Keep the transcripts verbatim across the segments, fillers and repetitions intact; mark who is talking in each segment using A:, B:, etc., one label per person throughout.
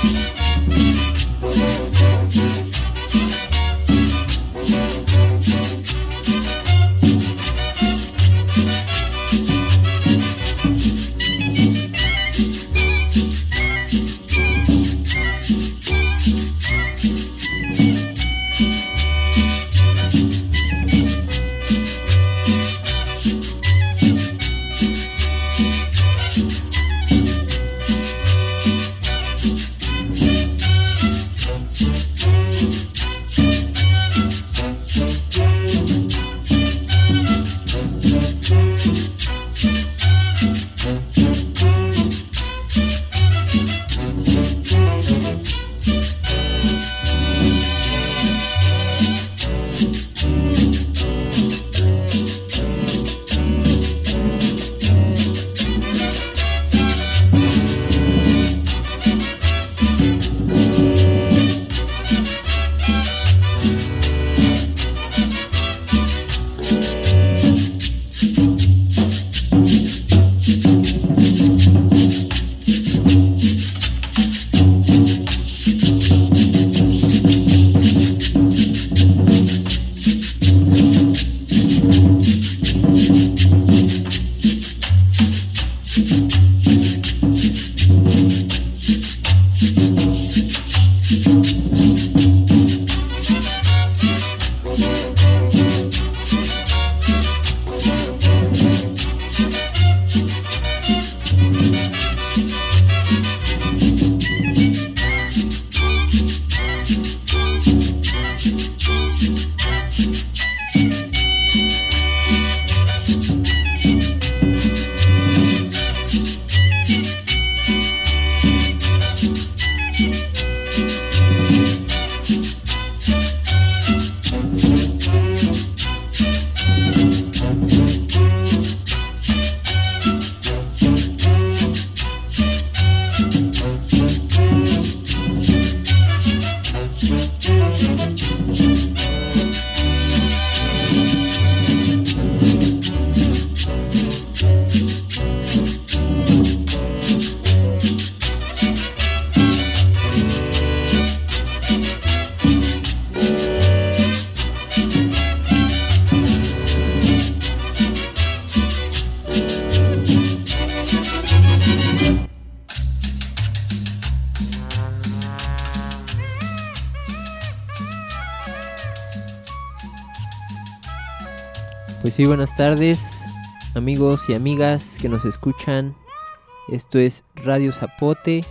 A: Pues sí, buenas tardes, amigos y amigas que nos escuchan. Esto es Radio Zapote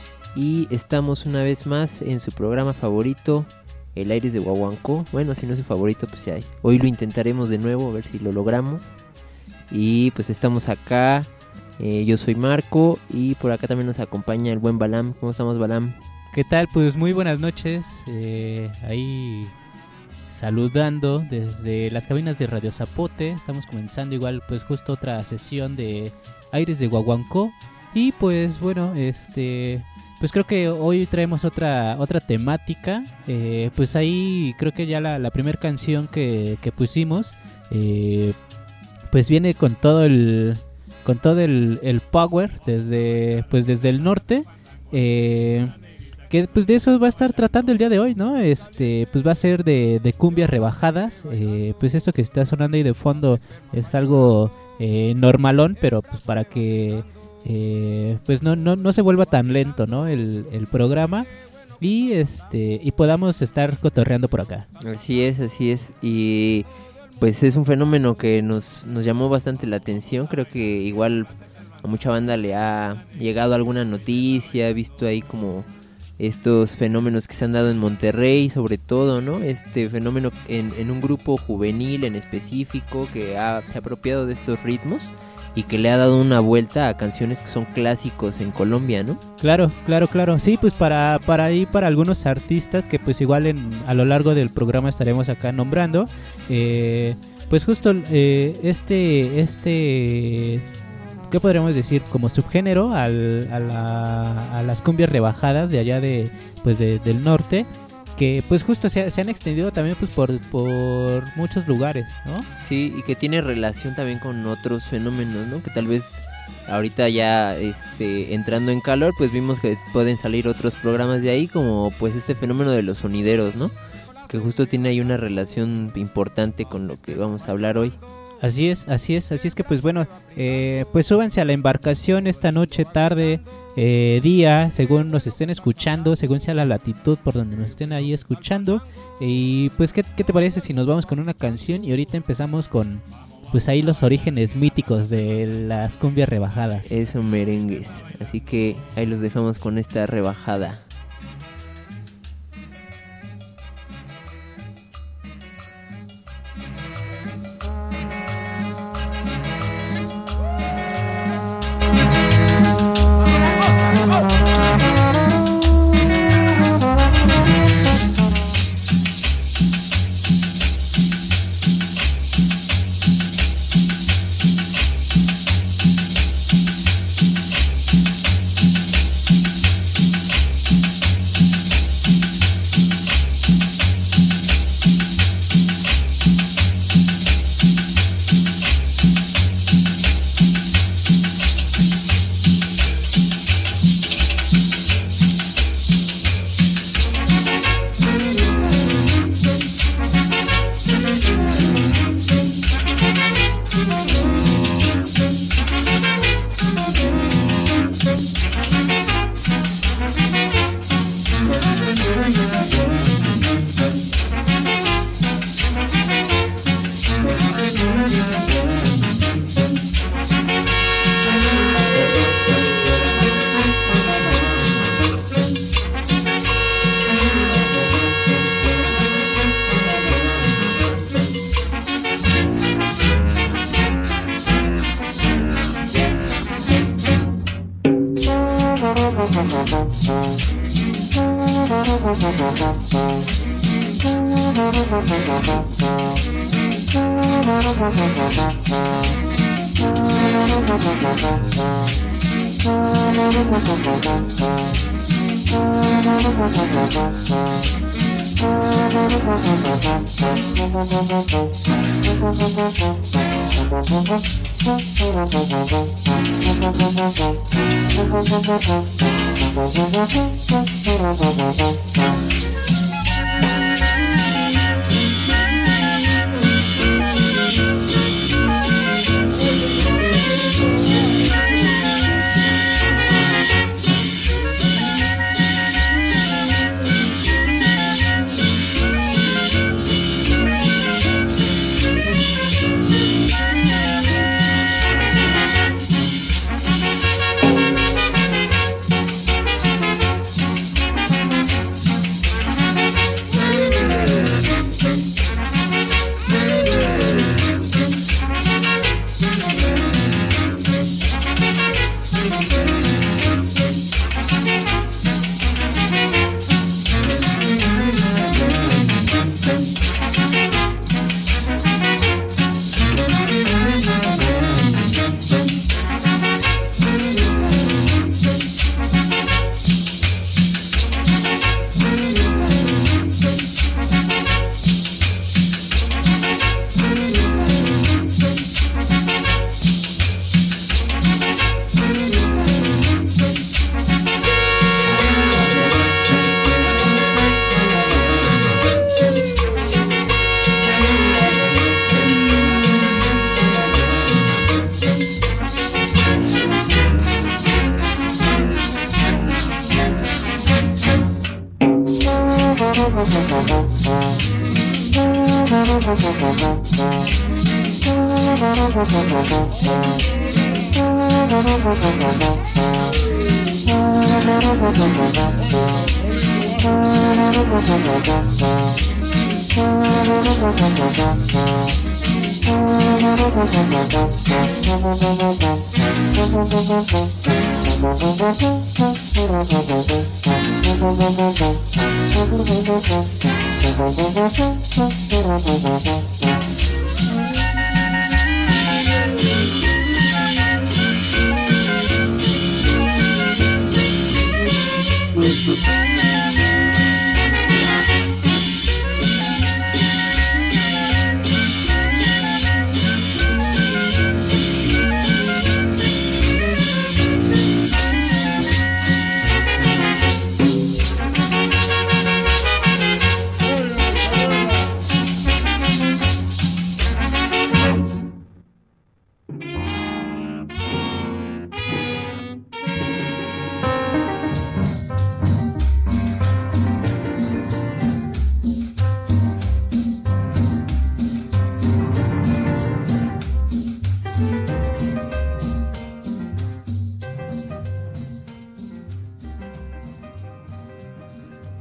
A: y estamos una vez más en su programa favorito, El Aires de Huahuancó. Bueno, si no es su favorito, pues ya, hoy lo intentaremos de nuevo, a ver si lo logramos. Y pues estamos acá, eh, yo soy Marco y por acá también nos acompaña el buen Balam. ¿Cómo estamos, Balam?
B: ¿Qué tal? Pues muy buenas noches, eh, ahí saludando desde las cabinas de Radio Zapote. Estamos comenzando igual pues justo otra sesión de Aires de Huahuancó. Y pues bueno, este pues creo que hoy traemos otra otra temática. Eh, pues ahí creo que ya la, la primera canción que, que pusimos eh, pues viene con todo el con todo el, el power desde pues desde el norte. Eh, que pues de eso va a estar tratando el día de hoy, ¿no? Este, pues va a ser de, de cumbias rebajadas. Eh, pues esto que está sonando ahí de fondo es algo eh, normalón, pero pues para que eh, pues no, no, no se vuelva tan lento, ¿no? El, el programa. Y este, y podamos estar cotorreando por acá.
A: Así es, así es. Y pues es un fenómeno que nos, nos llamó bastante la atención. Creo que igual a mucha banda le ha llegado alguna noticia, he visto ahí como estos fenómenos que se han dado en Monterrey, sobre todo, ¿no? Este fenómeno en, en un grupo juvenil en específico que ha, se ha apropiado de estos ritmos y que le ha dado una vuelta a canciones que son clásicos en Colombia, ¿no?
B: Claro, claro, claro. Sí, pues para para ahí para algunos artistas que pues igual en a lo largo del programa estaremos acá nombrando. Eh, pues justo eh, este este ¿qué podríamos decir? Como subgénero al, a, la, a las cumbias rebajadas de allá de pues de, del norte, que pues justo se, se han extendido también pues por, por muchos lugares, ¿no?
A: Sí, y que tiene relación también con otros fenómenos, ¿no? Que tal vez ahorita ya este entrando en calor, pues vimos que pueden salir otros programas de ahí, como pues este fenómeno de los sonideros, ¿no? Que justo tiene ahí una relación importante con lo que vamos a hablar hoy.
B: Así es, así es, así es que pues bueno, eh, pues súbanse a la embarcación esta noche, tarde, eh, día, según nos estén escuchando, según sea la latitud por donde nos estén ahí escuchando. Y pues, ¿qué, qué te parece si nos vamos con una canción? Y ahorita empezamos con, pues ahí los orígenes míticos de las cumbias rebajadas.
A: Eso, merengues. Así que ahí los dejamos con esta rebajada.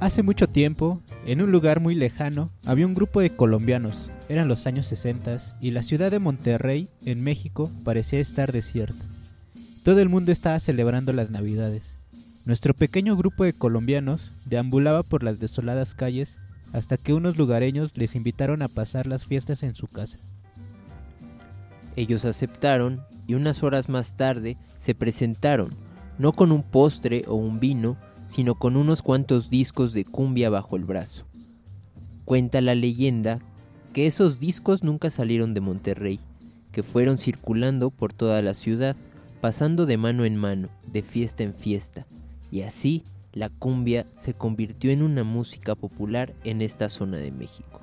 B: Hace mucho tiempo, en un lugar muy lejano, había un grupo de colombianos. Eran los años sesenta y la ciudad de Monterrey, en México, parecía estar desierta. Todo el mundo estaba celebrando las Navidades. Nuestro pequeño grupo de colombianos deambulaba por las desoladas calles hasta que unos lugareños les invitaron a pasar las fiestas en su casa.
A: Ellos aceptaron y unas horas más tarde se presentaron, no con un postre o un vino, sino con unos cuantos discos de cumbia bajo el brazo. Cuenta la leyenda que esos discos nunca salieron de Monterrey, que fueron circulando por toda la ciudad, pasando de mano en mano, de fiesta en fiesta, y así la cumbia se convirtió en una música popular en esta zona de México.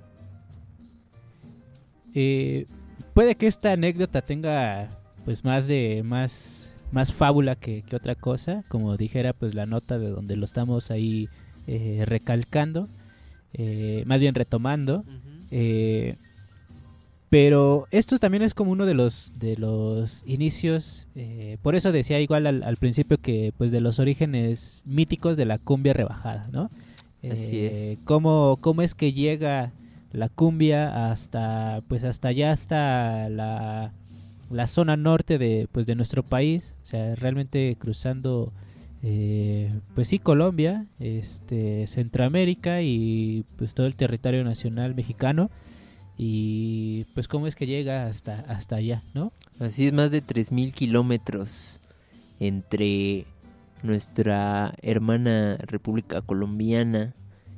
B: Eh, puede que esta anécdota tenga pues más de más más fábula que, que otra cosa, como dijera pues la nota de donde lo estamos ahí eh, recalcando, eh, más bien retomando. Uh-huh. eh, pero esto también es como uno de los de los inicios, eh, por eso decía igual al, al principio que pues de los orígenes míticos de la cumbia rebajada, ¿no?
A: Eh, Así es.
B: Cómo, cómo es que llega la cumbia hasta pues hasta allá, hasta la la zona norte de pues de nuestro país, o sea, realmente cruzando eh, pues sí, Colombia, este Centroamérica y pues todo el territorio nacional mexicano, y pues cómo es que llega hasta hasta allá, ¿no?
A: Así es, más de tres mil kilómetros entre nuestra hermana República Colombiana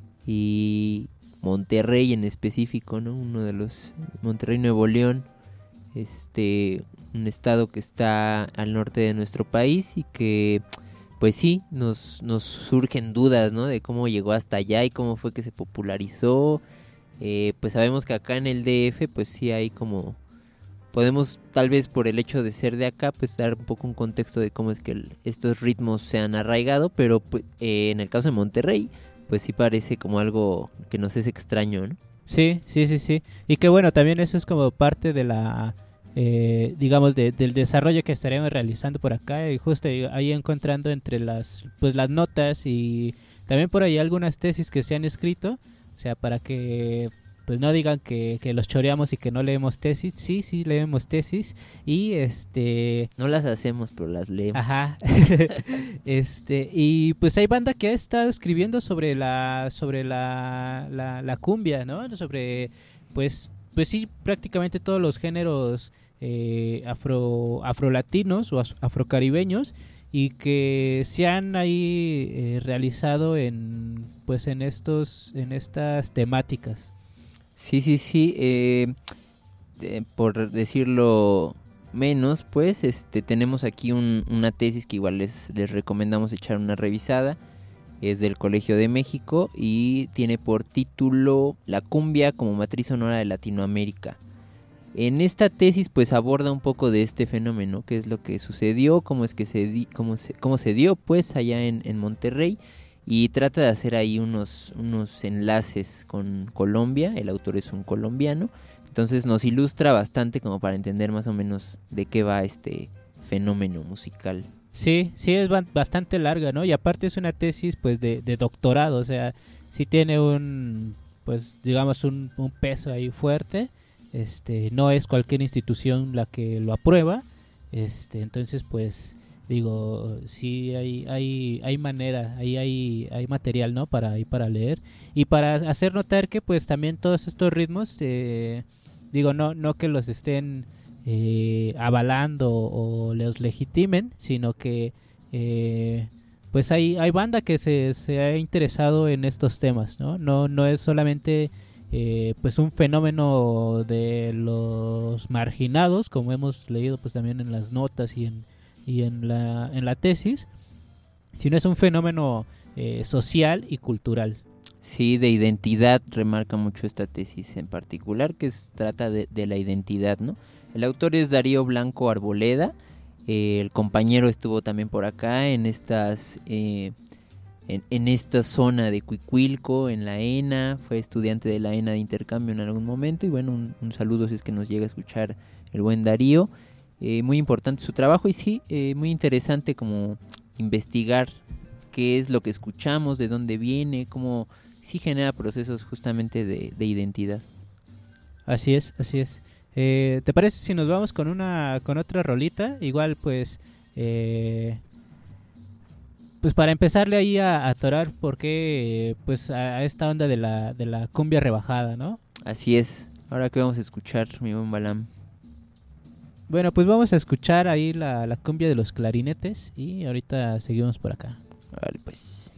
A: y Monterrey en específico, ¿no? Uno de los, Monterrey, Nuevo León, este un estado que está al norte de nuestro país y que pues sí nos, nos surgen dudas, ¿no? De cómo llegó hasta allá y cómo fue que se popularizó. Eh, pues sabemos que acá en el D F pues sí hay como, podemos tal vez por el hecho de ser de acá pues dar un poco un contexto de cómo es que el, estos ritmos se han arraigado, pero pues, eh, en el caso de Monterrey pues sí parece como algo que nos es extraño, ¿no?
B: Sí, sí, sí, sí. Y que bueno, también eso es como parte de la, eh, digamos, de, del desarrollo que estaremos realizando por acá. Y justo ahí encontrando entre las, pues las notas y también por ahí algunas tesis que se han escrito. O sea, para que pues no digan que, que los choreamos y que no leemos tesis. Sí, sí, leemos tesis. Y este...
A: No las hacemos, pero las leemos.
B: Ajá. este y pues hay banda que ha estado escribiendo sobre la sobre la, la, la cumbia, ¿no? Sobre, pues, pues sí, prácticamente todos los géneros eh, afro afrolatinos o afrocaribeños, y que se han ahí eh, realizado en pues en estos en estas temáticas.
A: Sí, sí, sí. Eh, eh, por decirlo menos, pues, este, tenemos aquí un, una tesis que igual les, les recomendamos echar una revisada. Es del Colegio de México y tiene por título La cumbia como matriz sonora de Latinoamérica. En esta tesis, pues, aborda un poco de este fenómeno, qué es lo que sucedió, cómo es que se di, cómo se, cómo se dio, pues, allá en, en Monterrey. Y trata de hacer ahí unos, unos enlaces con Colombia. El autor es un colombiano. Entonces nos ilustra bastante como para entender más o menos de qué va este fenómeno musical.
B: Sí, sí, es bastante larga, ¿no? Y aparte es una tesis pues de, de doctorado. O sea, sí tiene un, pues digamos un, un peso ahí fuerte. Este, no es cualquier institución la que lo aprueba. Este, entonces pues... Digo, sí hay hay hay manera, ahí hay hay material, ¿no? Para ahí para leer y para hacer notar que pues también todos estos ritmos, eh, digo, no no que los estén eh, avalando o los legitimen, sino que eh, pues hay hay banda que se, se ha interesado en estos temas, ¿no? No no es solamente eh, pues un fenómeno de los marginados, como hemos leído pues también en las notas y en y en la en la tesis, sino es un fenómeno eh, social y cultural.
A: Sí, de identidad, remarca mucho esta tesis en particular, que es, trata de, de la identidad, ¿no? El autor es Darío Blanco Arboleda, eh, el compañero estuvo también por acá en estas eh, en, en esta zona de Cuicuilco, en la ENA, fue estudiante de la ENA de intercambio en algún momento, y bueno, un, un saludo si es que nos llega a escuchar el buen Darío. Eh, muy importante su trabajo y sí, eh, muy interesante como investigar qué es lo que escuchamos, de dónde viene, cómo sí genera procesos justamente de, de identidad.
B: Así es, así es. Eh, ¿Te parece si nos vamos con una con otra rolita? Igual pues eh, pues para empezarle ahí a, a atorar porque pues a, a esta onda de la de la cumbia rebajada, ¿no?
A: Así es. Ahora que vamos a escuchar, mi buen Balam.
B: Bueno, pues vamos a escuchar ahí la, la cumbia de los clarinetes y ahorita seguimos por acá.
A: Vale, pues.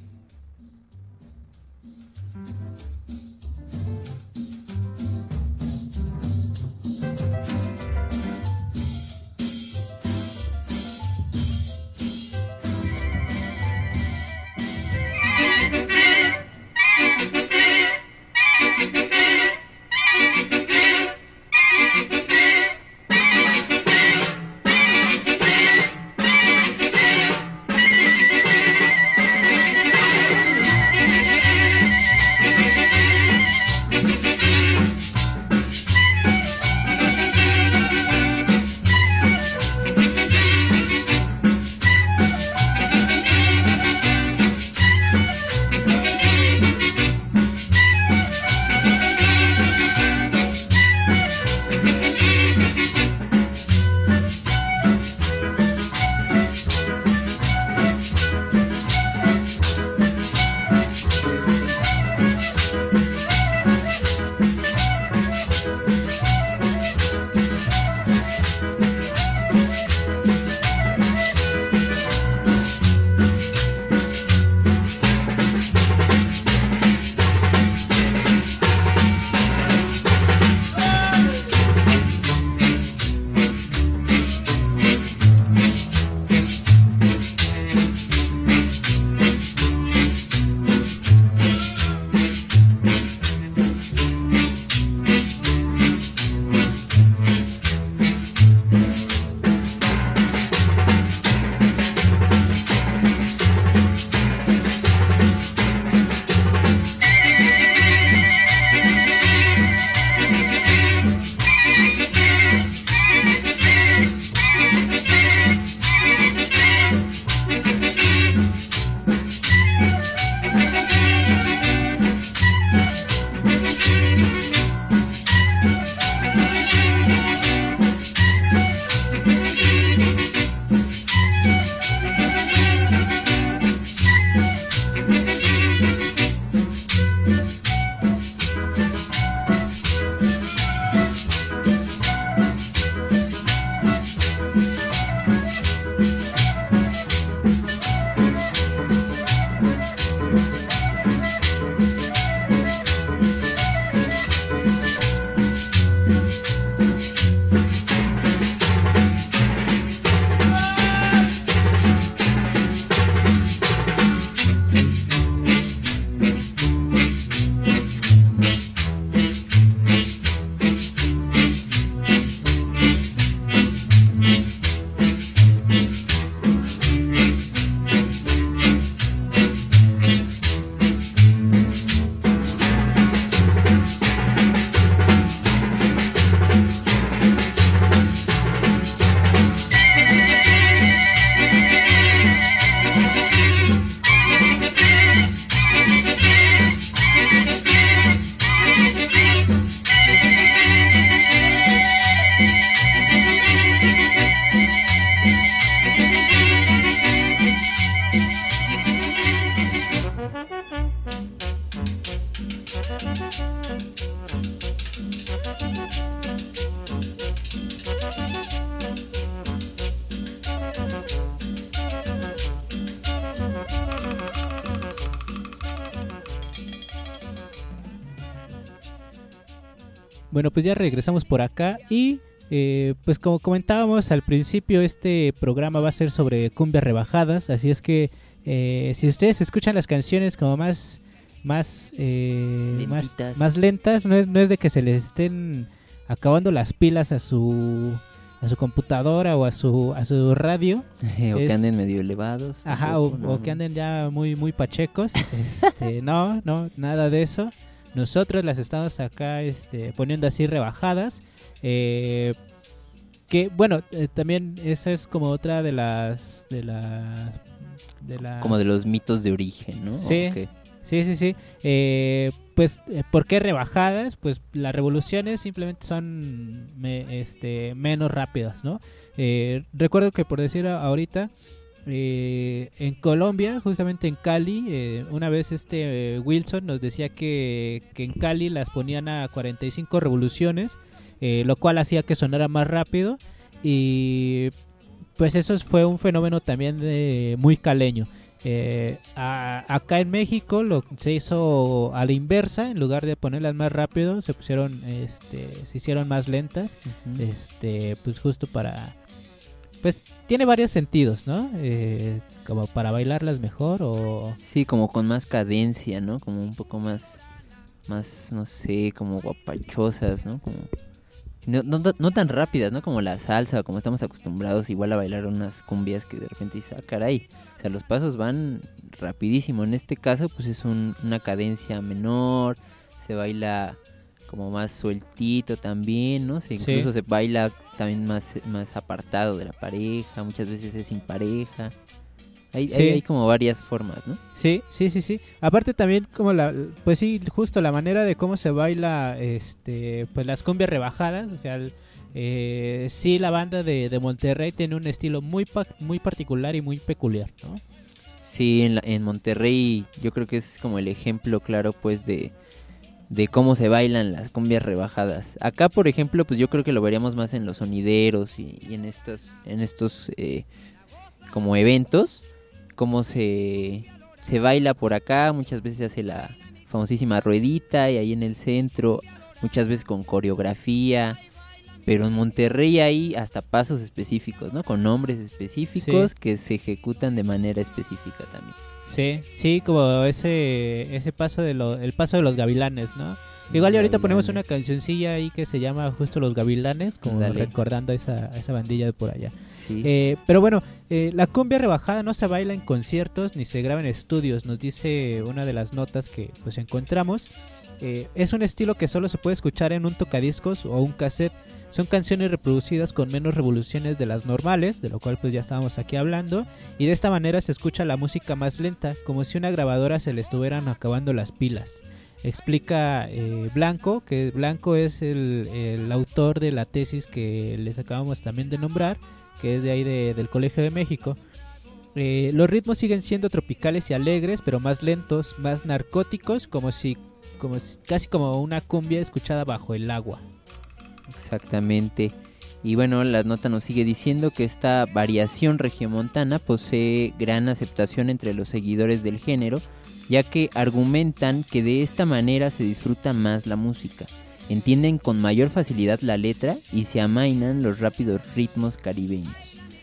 B: Bueno, pues ya regresamos por acá y eh, pues como comentábamos al principio, este programa va a ser sobre cumbias rebajadas, así es que eh, si ustedes escuchan las canciones como más más eh, más, más lentas, no es, no es de que se les estén acabando las pilas a su a su computadora o a su a su radio
A: o es, que anden medio elevados,
B: ajá, tampoco, o, no, o que anden ya muy muy pachecos. este, no, no, nada de eso. Nosotros las estamos acá este, poniendo así rebajadas. Eh, que bueno, eh, también esa es como otra de las de las de la...
A: Como de los mitos de origen, ¿no?
B: Sí,
A: okay.
B: sí, sí, sí. Eh, pues, ¿por qué rebajadas? Pues las revoluciones simplemente son me, este, menos rápidas, ¿no? Eh, recuerdo que por decir ahorita, eh, en Colombia, justamente en Cali, eh, una vez este eh, Wilson nos decía que, que en Cali las ponían a cuarenta y cinco revoluciones, eh, lo cual hacía que sonara más rápido, y pues eso fue un fenómeno también de, muy caleño. Eh, a, acá en México lo se hizo a la inversa, en lugar de ponerlas más rápido, se pusieron, este, se hicieron más lentas, uh-huh. este, pues justo para, pues tiene varios sentidos, ¿no? Eh, como para bailarlas mejor o...
A: Sí, como con más cadencia, ¿no? Como un poco más, más, no sé, como guapachosas, ¿no? Como... No, no, no tan rápidas, ¿no? Como la salsa, como estamos acostumbrados igual a bailar unas cumbias que de repente dices, ah, caray. O sea, los pasos van rapidísimo. En este caso, pues es un, una cadencia menor, se baila como más sueltito también, ¿no? Se, incluso sí. se baila también más, más apartado de la pareja, muchas veces es sin pareja. Hay, sí. hay, hay como varias formas, ¿no?
B: Sí, sí, sí, sí. Aparte también como la, pues sí, justo la manera de cómo se baila, este, pues las cumbias rebajadas, o sea, eh, sí, la banda de, de Monterrey tiene un estilo muy, muy particular y muy peculiar, ¿no?
A: Sí, en, la, en Monterrey yo creo que es como el ejemplo claro, pues, de, de cómo se bailan las cumbias rebajadas. Acá, por ejemplo, pues yo creo que lo veríamos más en los sonideros y, y en estos, en estos eh, como eventos. Cómo se, se baila por acá, muchas veces se hace la famosísima ruedita y ahí en el centro, muchas veces con coreografía, pero en Monterrey hay hasta pasos específicos, ¿no? Con nombres específicos sí. que se ejecutan de manera específica también.
B: Sí, sí, como ese ese paso de lo, el paso de los gavilanes, ¿no? Igual y ahorita ponemos una cancioncilla ahí que se llama justo Los Gavilanes, como Dale. recordando a esa, a esa bandilla de por allá.
A: Sí.
B: Eh, pero bueno, eh, la cumbia rebajada no se baila en conciertos ni se graba en estudios, nos dice una de las notas que pues encontramos. Eh, es un estilo que solo se puede escuchar en un tocadiscos o un cassette. Son canciones reproducidas con menos revoluciones de las normales, de lo cual pues ya estábamos aquí hablando, y de esta manera se escucha la música más lenta, como si una grabadora se le estuvieran acabando las pilas. Explica eh, Blanco, que Blanco es el, el autor de la tesis que les acabamos también de nombrar, que es de ahí de, del Colegio de México. Eh, los ritmos siguen siendo tropicales y alegres, pero más lentos, más narcóticos, como si, como si casi como una cumbia escuchada bajo el agua.
A: Exactamente. Y bueno, la nota nos sigue diciendo que esta variación regiomontana posee gran aceptación entre los seguidores del género, ya que argumentan que de esta manera se disfruta más la música, entienden con mayor facilidad la letra y se amainan los rápidos ritmos caribeños.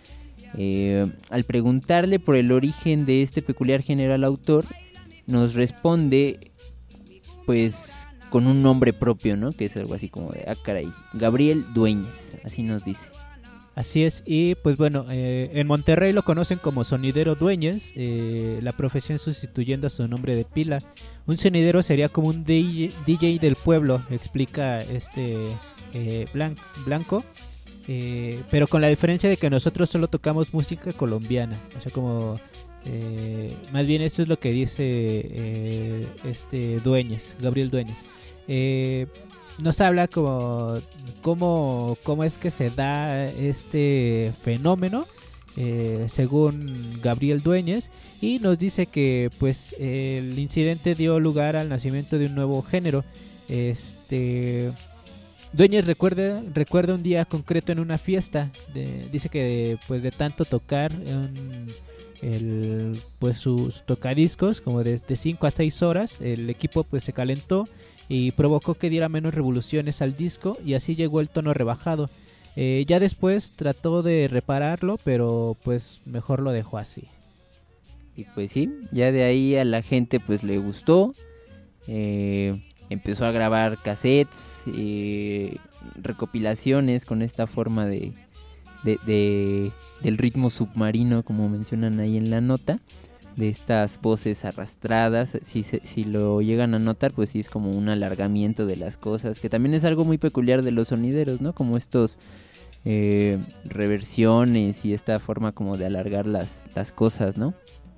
A: Eh, al preguntarle por el origen de este peculiar género al autor, nos responde pues con un nombre propio, ¿no? Que es algo así como de, ah caray, Gabriel Dueñez, así nos dice.
B: Así es, y pues bueno, eh, en Monterrey lo conocen como sonidero Dueñez, eh, la profesión sustituyendo a su nombre de pila. Un sonidero sería como un D J del pueblo, explica este eh, Blan- Blanco, eh, pero con la diferencia de que nosotros solo tocamos música colombiana, o sea como, eh, más bien esto es lo que dice eh, este Dueñez, Gabriel Dueñez. Eh, Nos habla como cómo, cómo es que se da este fenómeno, eh, según Gabriel Dueñez, y nos dice que pues el incidente dio lugar al nacimiento de un nuevo género. Este Dueñez recuerda, recuerda un día concreto en una fiesta, de, dice que pues de tanto tocar un, el, pues sus tocadiscos como de cinco a seis horas, el equipo pues se calentó y provocó que diera menos revoluciones al disco y así llegó el tono rebajado. Eh, ya después trató de repararlo, pero pues mejor lo dejó así.
A: Y pues sí, ya de ahí a la gente pues le gustó, eh, empezó a grabar cassettes, eh, recopilaciones con esta forma de, de, de del ritmo submarino, como mencionan ahí en la nota, de estas voces arrastradas. Si, se, si lo llegan a notar, pues sí es como un alargamiento de las cosas, que también es algo muy peculiar de los sonideros, ¿no? Como estos eh, reversiones y esta forma como de alargar las, las cosas, ¿no?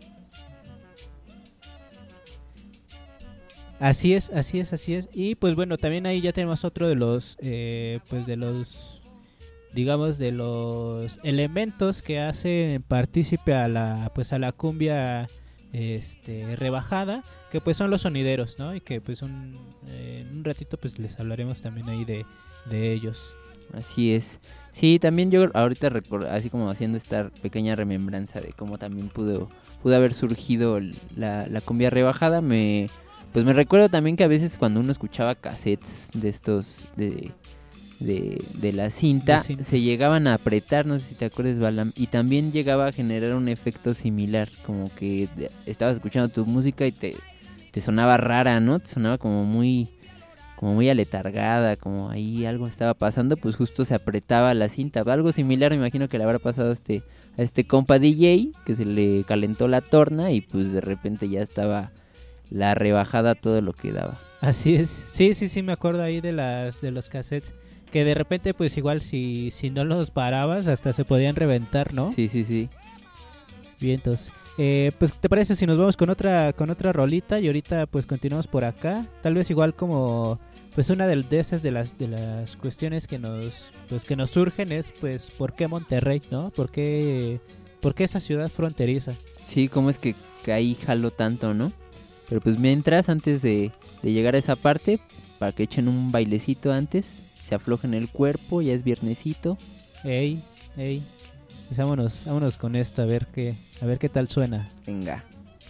B: Así es, así es, así es. Y pues bueno, también ahí ya tenemos otro de los, eh, pues de los, digamos, de los elementos que hacen partícipe a la, pues a la cumbia, este, rebajada, que pues son los sonideros, ¿no? Y que pues un, eh, en un ratito pues les hablaremos también ahí de, de ellos.
A: Así es. Sí, también yo ahorita record- así como haciendo esta pequeña remembranza de cómo también pudo, pudo haber surgido la, la cumbia rebajada, me pues me recuerdo también que a veces cuando uno escuchaba cassettes de estos de, de, de la cinta,
B: De cinta.
A: se llegaban a apretar, no sé si te acuerdas, Balam, y también llegaba a generar un efecto similar, como que de- estabas escuchando tu música y te, te sonaba rara, ¿no? Te sonaba como muy como muy aletargada, como ahí algo estaba pasando, pues justo se apretaba la cinta. Algo similar me imagino que le habrá pasado a este, a este compa D J, que se le calentó la torna y pues de repente ya estaba la rebajada todo lo que daba.
B: Así es, sí, sí, sí, me acuerdo ahí de las de los cassettes, que de repente pues igual si, si no los parabas hasta se podían reventar, ¿no?
A: Sí, sí, sí.
B: Vientos. Eh, pues te parece si nos vamos con otra con otra rolita y ahorita pues continuamos por acá, tal vez igual como pues una de, de esas de las de las cuestiones que nos pues que nos surgen es pues ¿por qué Monterrey, no? ¿Por qué por qué esa ciudad fronteriza?
A: Sí, cómo es que, que ahí jaló tanto, ¿no? Pero pues mientras, antes de, de llegar a esa parte, para que echen un bailecito antes, se aflojen el cuerpo, ya es viernesito.
B: Ey, ey. Pues vámonos, vámonos con esto a ver qué a ver qué tal suena.
A: Venga.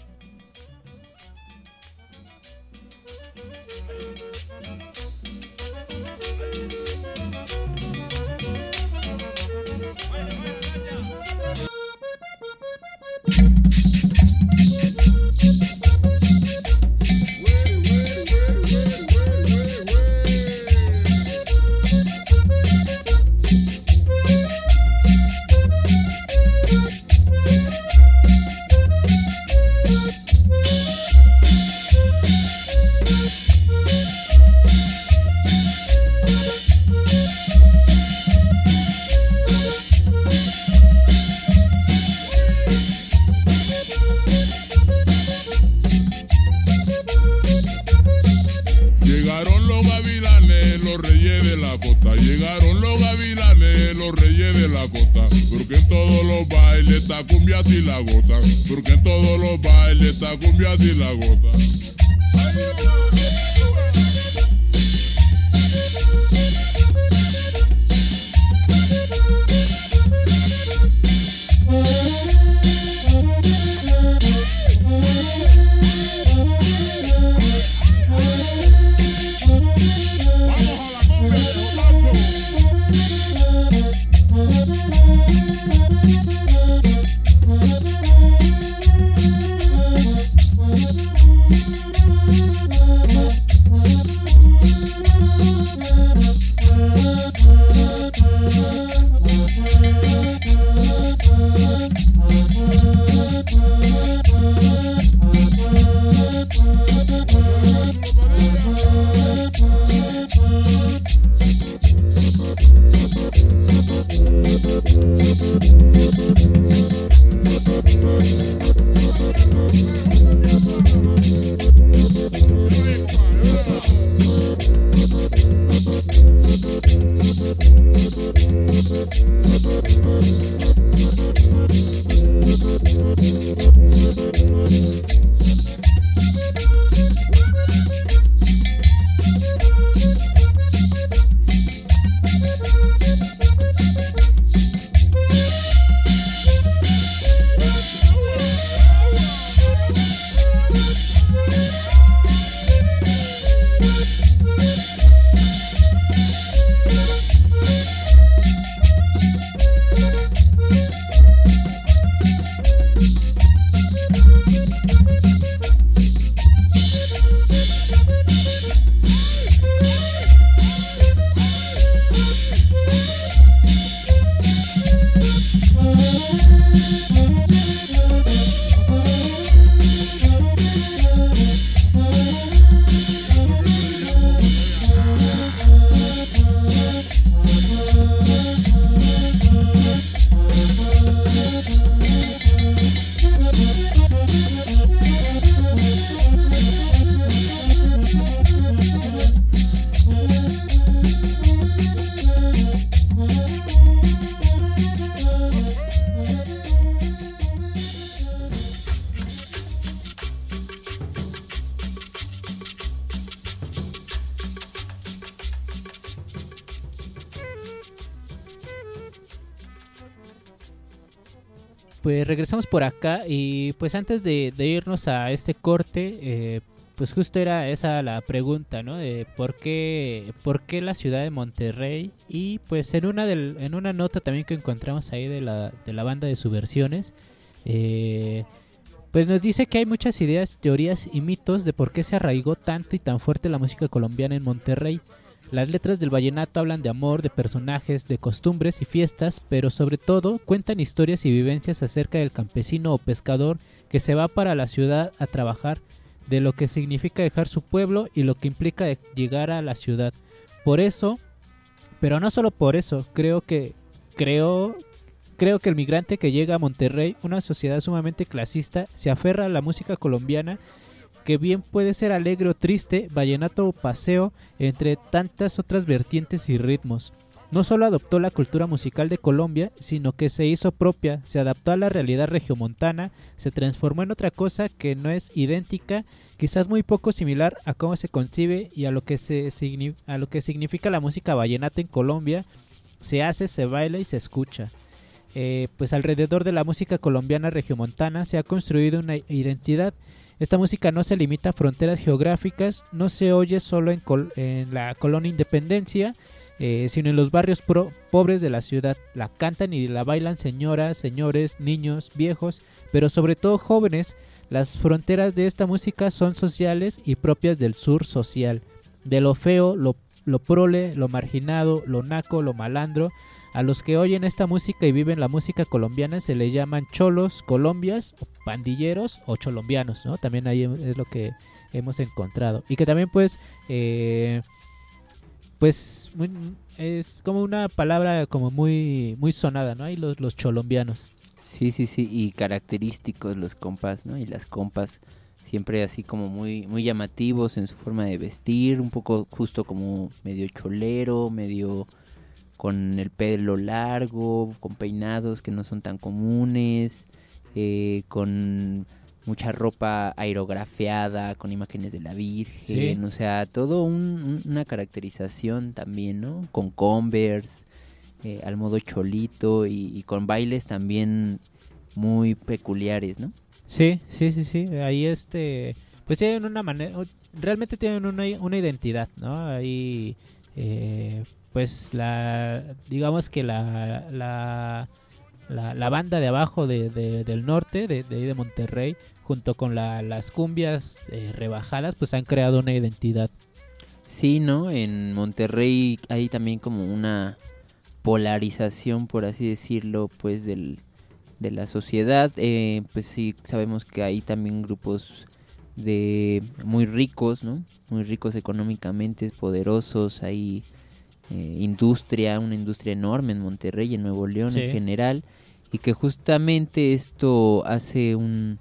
C: Llegaron los gavilanes, los reyes de la costa. Llegaron los gavilanes, los reyes de la costa. Porque en todos los bailes esta cumbia sí la gozan. Porque en todos los bailes esta cumbia sí la gozan.
B: pues regresamos por acá y pues antes de, de irnos a este corte, eh, pues justo era esa la pregunta, ¿no? De por qué, por qué la ciudad de Monterrey. Y pues en una del, en una nota también que encontramos ahí de la, de la banda de Subversiones, eh, pues nos dice que hay muchas ideas, teorías y mitos de por qué se arraigó tanto y tan fuerte la música colombiana en Monterrey. Las letras del vallenato hablan de amor, de personajes, de costumbres y fiestas, pero sobre todo cuentan historias y vivencias acerca del campesino o pescador que se va para la ciudad a trabajar, de lo que significa dejar su pueblo y lo que implica llegar a la ciudad. Por eso, pero no solo por eso, creo que creo creo que el migrante que llega a Monterrey, una sociedad sumamente clasista, se aferra a la música colombiana, que bien puede ser alegre o triste, vallenato o paseo, entre tantas otras vertientes y ritmos. No solo adoptó la cultura musical de Colombia, sino que se hizo propia, se adaptó a la realidad regiomontana, se transformó en otra cosa que no es idéntica, quizás muy poco similar a cómo se concibe y a lo que, se, a lo que significa la música vallenata en Colombia. Se hace, se baila y se escucha. Eh, pues alrededor de la música colombiana regiomontana se ha construido una identidad. Esta música no se limita a fronteras geográficas, no se oye solo en, col en la colonia Independencia, eh, sino en los barrios pro pobres de la ciudad. La cantan y la bailan señoras, señores, niños, viejos, pero sobre todo jóvenes. Las fronteras de esta música son sociales y propias del sur social, de lo feo, lo, lo prole, lo marginado, lo naco, lo malandro. A los que oyen esta música y viven la música colombiana se le llaman cholos, colombias, pandilleros o cholombianos, ¿no? También ahí es lo que hemos encontrado. Y que también pues, eh, pues muy, es como una palabra como muy, muy sonada, ¿no? Ahí los, los cholombianos.
A: Sí, sí, sí, y característicos los compas, ¿no? Y las compas siempre así como muy, muy llamativos en su forma de vestir, un poco justo como medio cholero, medio con el pelo largo, con peinados que no son tan comunes, eh, con mucha ropa aerografiada, con imágenes de la Virgen, sí. O sea, todo un, un, una caracterización también, ¿no? Con Converse, eh, al modo cholito y, y con bailes también muy peculiares, ¿no?
B: Sí, sí, sí, sí, ahí este, pues tienen una manera, realmente tienen una, una identidad, ¿no? Ahí, eh... pues la digamos que la la, la, la banda de abajo de, de, del norte de, de, de Monterrey junto con la, las cumbias eh, rebajadas pues han creado una identidad.
A: Sí, ¿no? En Monterrey hay también como una polarización, por así decirlo, pues del, de la sociedad. Eh, pues sí, sabemos que hay también grupos de muy ricos, ¿no? Muy ricos económicamente, poderosos, hay Eh, industria, una industria enorme en Monterrey, en Nuevo León, sí, en general, y que justamente esto hace un,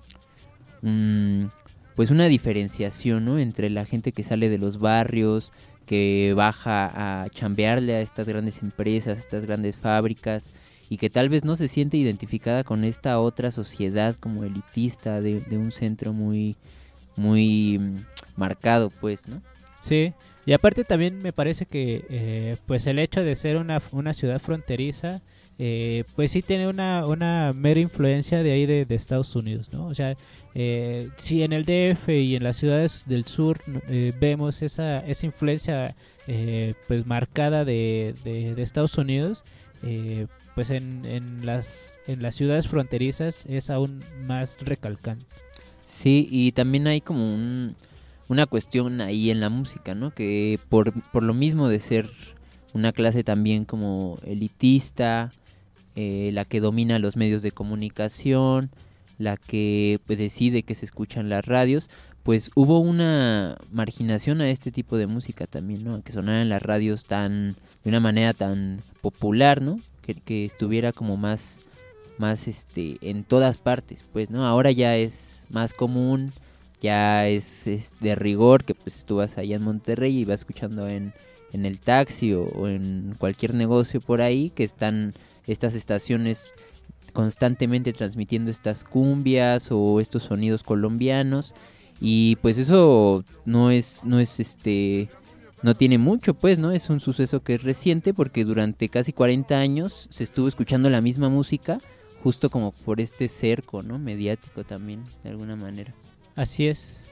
A: un pues una diferenciación, ¿no? Entre la gente que sale de los barrios, que baja a chambearle a estas grandes empresas, a estas grandes fábricas, y que tal vez no se siente identificada con esta otra sociedad como elitista de, de un centro muy muy marcado, pues, ¿no?
B: Sí. Y aparte también me parece que eh, pues el hecho de ser una, una ciudad fronteriza, eh, pues sí tiene una, una mera influencia de ahí de, de Estados Unidos, ¿no? O sea, eh, si en el D F y en las ciudades del sur eh, vemos esa, esa influencia eh, pues marcada de, de, de Estados Unidos, eh, pues en, en, las, en las ciudades fronterizas es aún más recalcante.
A: Sí, y también hay como un... una cuestión ahí en la música, ¿no? Que por, por lo mismo de ser una clase también como elitista, eh, la que domina los medios de comunicación, la que pues decide que se escuchan las radios, pues hubo una marginación a este tipo de música también, ¿no? Que sonara en las radios tan, de una manera tan popular, ¿no? Que, que estuviera como más, más este, en todas partes, pues, ¿no? Ahora ya es más común. Ya es, es de rigor que pues tú vas allá en Monterrey y vas escuchando en, en el taxi o, o en cualquier negocio por ahí que están estas estaciones constantemente transmitiendo estas cumbias o estos sonidos colombianos, y pues eso no es, no es este, no tiene mucho, pues, ¿no? Es un suceso que es reciente porque durante casi cuarenta años se estuvo escuchando la misma música justo como por este cerco, ¿no? Mediático también, de alguna manera.
B: Así es.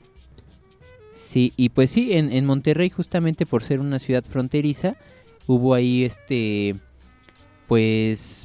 A: Sí, y pues sí, en, en Monterrey, justamente por ser una ciudad fronteriza, hubo ahí este, pues,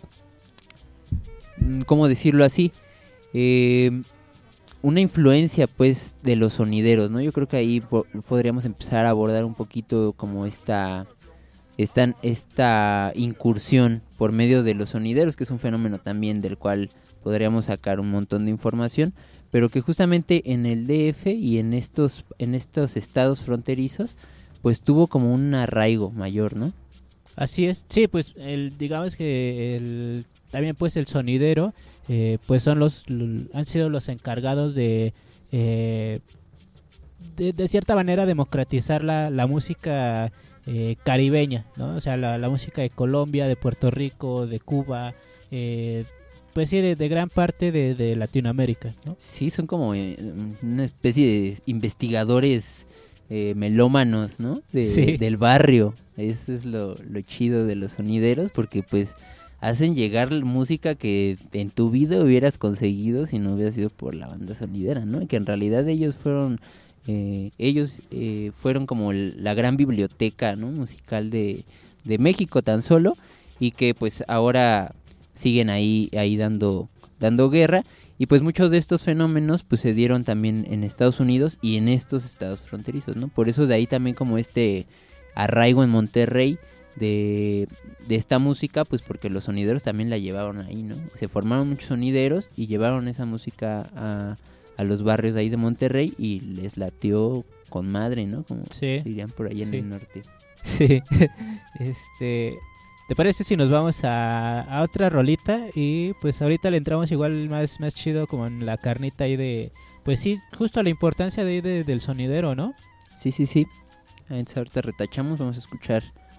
A: ¿cómo decirlo así? Eh, una influencia, pues, de los sonideros, ¿no? Yo creo que ahí po- podríamos empezar a abordar un poquito como esta, esta, esta incursión por medio de los sonideros, que es un fenómeno también del cual podríamos sacar un montón de información, pero que justamente en el D F y en estos, en estos estados fronterizos, pues tuvo como un arraigo mayor, ¿no?
B: Así es, sí, pues el, digamos que el, también pues el sonidero, eh, pues son los, l- han sido los encargados de, eh, de, de cierta manera democratizar la, la música eh, caribeña, ¿no? O sea, la, la música de Colombia, de Puerto Rico, de Cuba, eh, pues sí, de, de gran parte de, de Latinoamérica, ¿no?
A: Sí, son como eh, una especie de investigadores eh, melómanos, ¿no? De,
B: Sí.
A: Del barrio. Eso es lo, lo chido de los sonideros, porque pues hacen llegar música que en tu vida hubieras conseguido si no hubiera sido por la banda sonidera, ¿no? Y que en realidad ellos fueron, eh, ellos eh, fueron como el- la gran biblioteca, ¿no? Musical de, de México tan solo, y que pues ahora siguen ahí, ahí dando, dando guerra. Y pues muchos de estos fenómenos pues se dieron también en Estados Unidos y en estos estados fronterizos, ¿no? Por eso de ahí también como este arraigo en Monterrey de, de esta música, pues porque los sonideros también la llevaron ahí, ¿no? Se formaron muchos sonideros y llevaron esa música a, a los barrios de ahí de Monterrey y les latió con madre, ¿no? Como
B: Sí.
A: dirían por allá en
B: Sí.
A: el norte.
B: Sí, este, ¿te parece si nos vamos a, a otra rolita? Y pues ahorita le entramos igual más, más chido como en la carnita ahí de, pues sí, justo la importancia de, de- del sonidero, ¿no?
A: Sí, sí, sí. Entonces ahorita retachamos, vamos a escuchar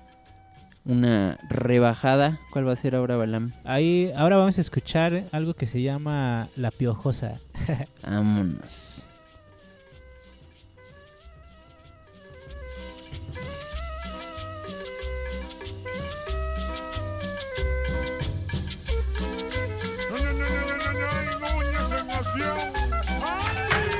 A: una rebajada. ¿Cuál va a ser ahora, Balam?
B: Ahí, ahora vamos a escuchar algo que se llama La Piojosa.
A: Vámonos.
C: No, no, no, no, no, no, no, ay, Núñez en acción. ¡Ay!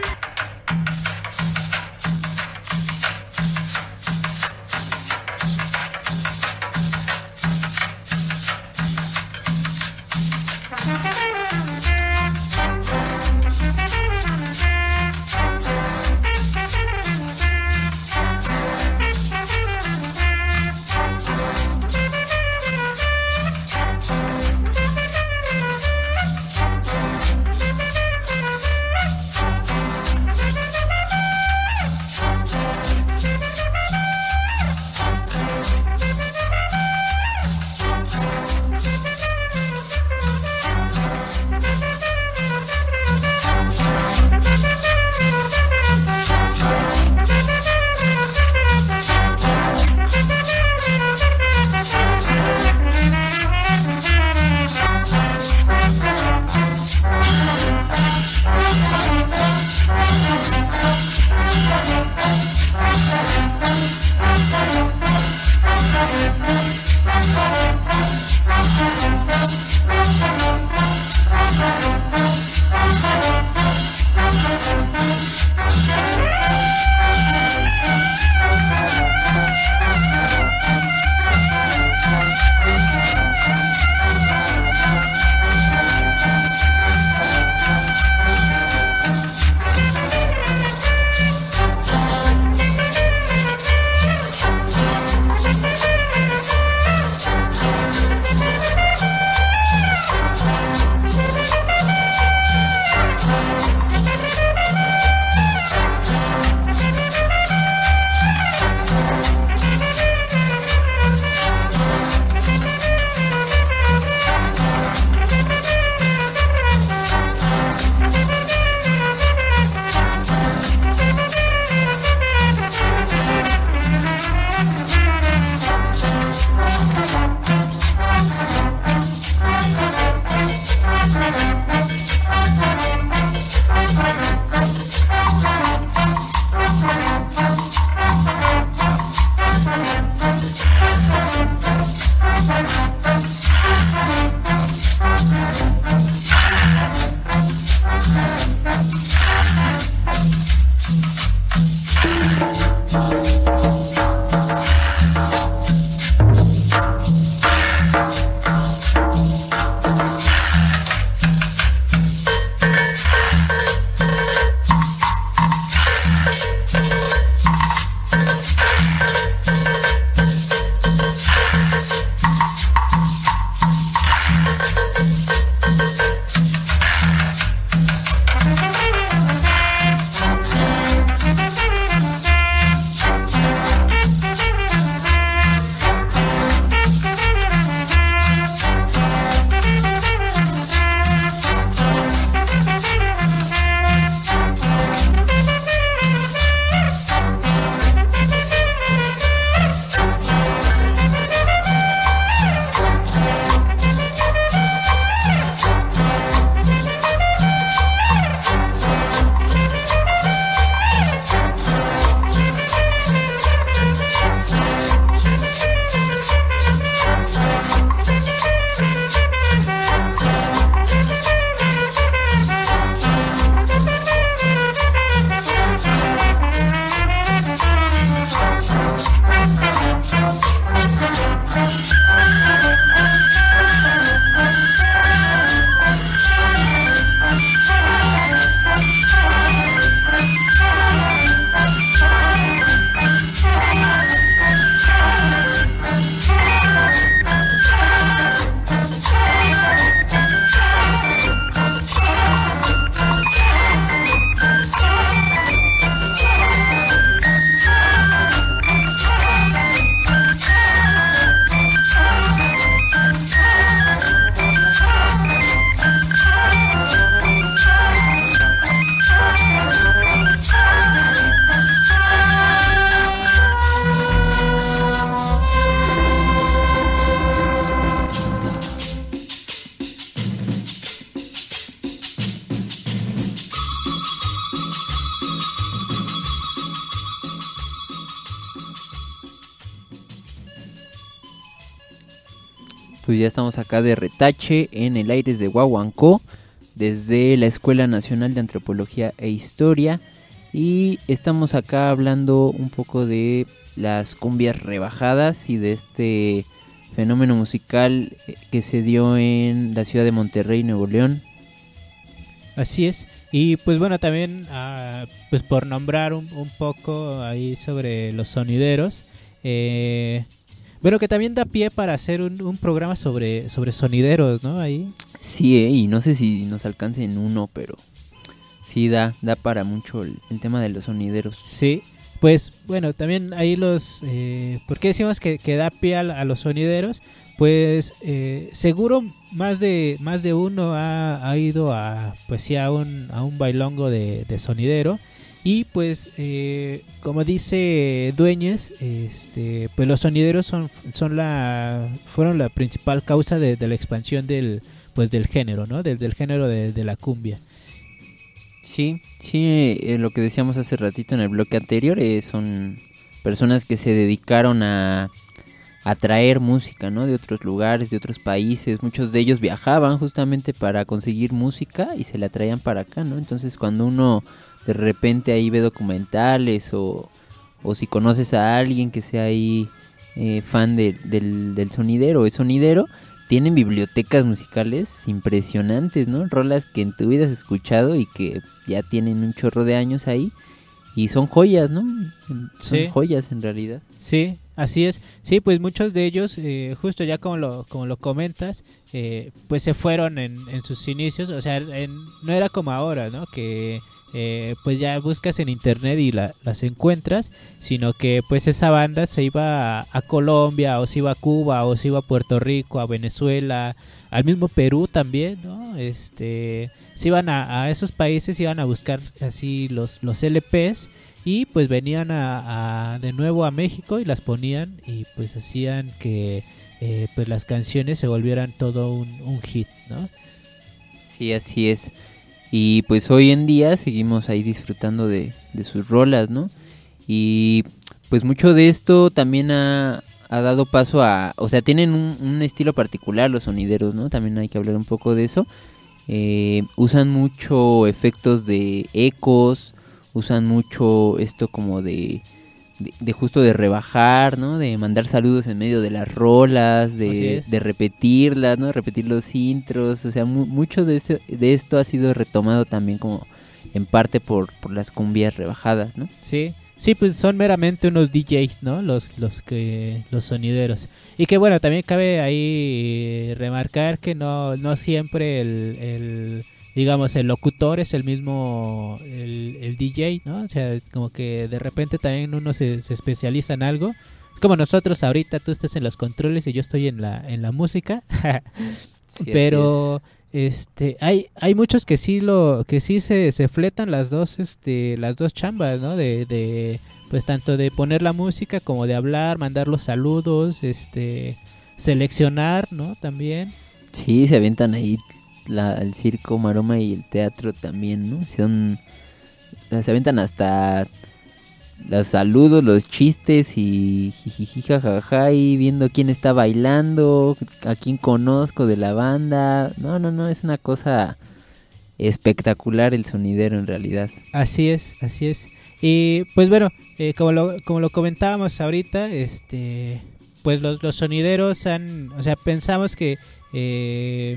A: pues ya estamos acá de retache en el Aires de Huahuancó, desde la Escuela Nacional de Antropología e Historia, y estamos acá hablando un poco de las cumbias rebajadas y de este fenómeno musical que se dio en la ciudad de Monterrey, Nuevo León.
B: Así es, y pues bueno, también uh, pues por nombrar un, un poco ahí sobre los sonideros, eh, bueno, que también da pie para hacer un, un programa sobre, sobre sonideros, ¿no? Ahí.
A: Sí, eh, y no sé si nos alcance en uno, pero sí da, da para mucho el, el tema de los sonideros.
B: Sí, pues bueno, también ahí los, eh, ¿por qué decimos que, que da pie a, a los sonideros? Pues eh, seguro más de más de uno ha, ha ido a pues sí a un a un bailongo de, de sonidero, y pues eh, como dice Dueñez, este pues los sonideros son son la fueron la principal causa de, de la expansión del pues del género, ¿no? Del, del género de, de la cumbia.
A: Sí, sí, eh, lo que decíamos hace ratito en el bloque anterior, eh, son personas que se dedicaron a a traer música, ¿no? De otros lugares, de otros países. Muchos de ellos viajaban justamente para conseguir música y se la traían para acá, ¿no? Entonces cuando uno de repente ahí ve documentales o, o si conoces a alguien que sea ahí eh, fan de, del, del sonidero o es sonidero, tienen bibliotecas musicales impresionantes, ¿no? Rolas que en tu vida has escuchado y que ya tienen un chorro de años ahí y son joyas, ¿no? Son
B: sí.
A: joyas en realidad.
B: Sí, así es. Sí, pues muchos de ellos, eh, justo ya como lo como lo comentas, eh, pues se fueron en, en sus inicios. O sea, en, no era como ahora, ¿no? Que eh, pues ya buscas en internet y la, las encuentras, sino que pues esa banda se iba a, a Colombia, o se iba a Cuba, o se iba a Puerto Rico, a Venezuela, al mismo Perú también, ¿no? Este, se iban a, a esos países, iban a buscar así los, los L Pes. Y pues venían a, a de nuevo a México y las ponían y pues hacían que eh, pues las canciones se volvieran todo un, un hit, ¿no?
A: Sí, así es. Y pues hoy en día seguimos ahí disfrutando de, de sus rolas, ¿no? Y pues mucho de esto también ha, ha dado paso a... O sea, tienen un, un estilo particular los sonideros, ¿no? También hay que hablar un poco de eso. Eh, usan mucho efectos de ecos, usan mucho esto como de, de, de justo de rebajar, ¿no? De mandar saludos en medio de las rolas, de, de repetirlas, ¿no? De repetir los intros, o sea, mu- mucho de, ese, de esto ha sido retomado también como en parte por, por las cumbias rebajadas, ¿no?
B: Sí, sí, pues son meramente unos D Js, ¿no? Los, los que, los sonideros. Y que bueno, también cabe ahí remarcar que no, no siempre el, el digamos, el locutor es el mismo, el, el D J, ¿no? O sea, como que de repente también uno se, se especializa en algo. Como nosotros ahorita, tú estás en los controles y yo estoy en la, en la música. Sí, pero este hay hay muchos que sí lo que sí se, se fletan las dos este las dos chambas, ¿no? De, de pues tanto de poner la música como de hablar, mandar los saludos, este seleccionar, ¿no? También.
A: Sí, se avientan ahí la, el circo, maroma y el teatro también, ¿no? Son, se aventan hasta los saludos, los chistes y jijiji jajaja, y viendo quién está bailando, a quién conozco de la banda. No, no, no, es una cosa espectacular el sonidero en realidad.
B: Así es, así es. Y pues bueno, eh, como lo como lo comentábamos ahorita, este pues los, los sonideros han, o sea, pensamos que eh,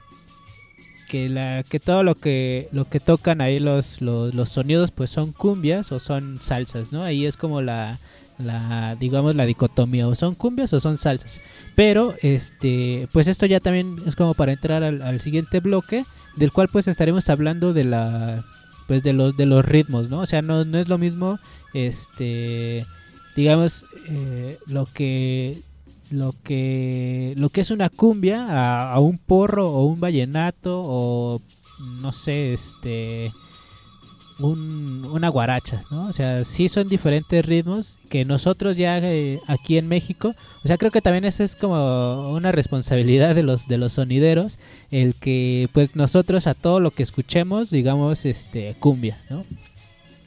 B: que la que todo lo que lo que tocan ahí los, los los sonidos pues son cumbias o son salsas, ¿no? Ahí es como la la digamos la dicotomía, o son cumbias o son salsas. Pero este pues esto ya también es como para entrar al, al siguiente bloque, del cual pues estaremos hablando de la pues de los de los ritmos, ¿no? O sea, no no es lo mismo este digamos eh, lo que lo que lo que es una cumbia a, a un porro o un vallenato o no sé, este un, una guaracha, ¿no? O sea, sí son diferentes ritmos que nosotros ya eh, aquí en México, o sea, creo que también esa es como una responsabilidad de los de los sonideros, el que pues nosotros a todo lo que escuchemos digamos este cumbia, ¿no?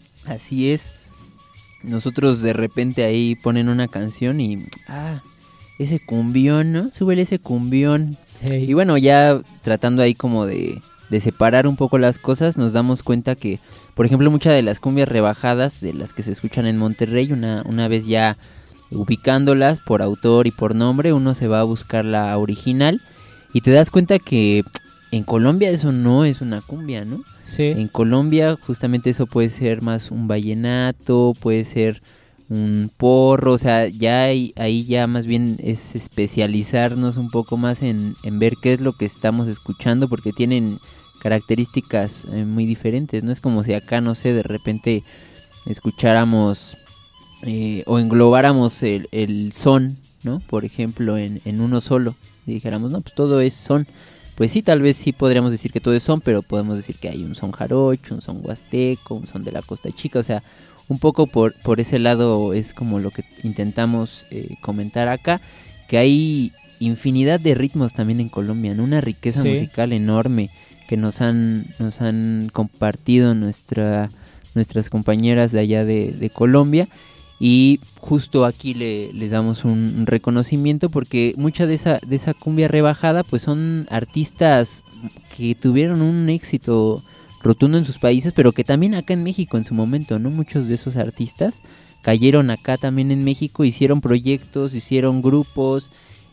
A: Así es. Nosotros de repente ahí ponen una canción y ah ese cumbión, ¿no? Súbele ese cumbión.
B: Hey.
A: Y bueno, ya tratando ahí como de, de separar un poco las cosas, nos damos cuenta que, por ejemplo, muchas de las cumbias rebajadas, de las que se escuchan en Monterrey, una, una vez ya ubicándolas por autor y por nombre, uno se va a buscar la original y te das cuenta que en Colombia eso no es una cumbia, ¿no?
B: Sí.
A: En Colombia justamente eso puede ser más un vallenato, puede ser un porro, o sea, ya hay, ahí ya más bien es especializarnos un poco más en, en ver qué es lo que estamos escuchando, porque tienen características eh, muy diferentes, no es como si acá, no sé, de repente escucháramos eh, o englobáramos el, el son, ¿no? Por ejemplo, en, en uno solo, y dijéramos, no, pues todo es son. Pues sí, tal vez sí podríamos decir que todo es son, pero podemos decir que hay un son jarocho, un son huasteco, un son de la Costa Chica, o sea, un poco por, por ese lado es como lo que intentamos eh, comentar acá, que hay infinidad de ritmos también en Colombia, ¿no? Una riqueza
B: sí.
A: musical enorme que nos han, nos han compartido nuestra, nuestras compañeras de allá de, de Colombia, y justo aquí le, les damos un, un reconocimiento porque mucha de esa, de esa cumbia rebajada pues son artistas que tuvieron un éxito rotundo en sus países, pero que también acá en México en su momento, ¿no? Muchos de esos artistas cayeron acá también en México, hicieron proyectos, hicieron grupos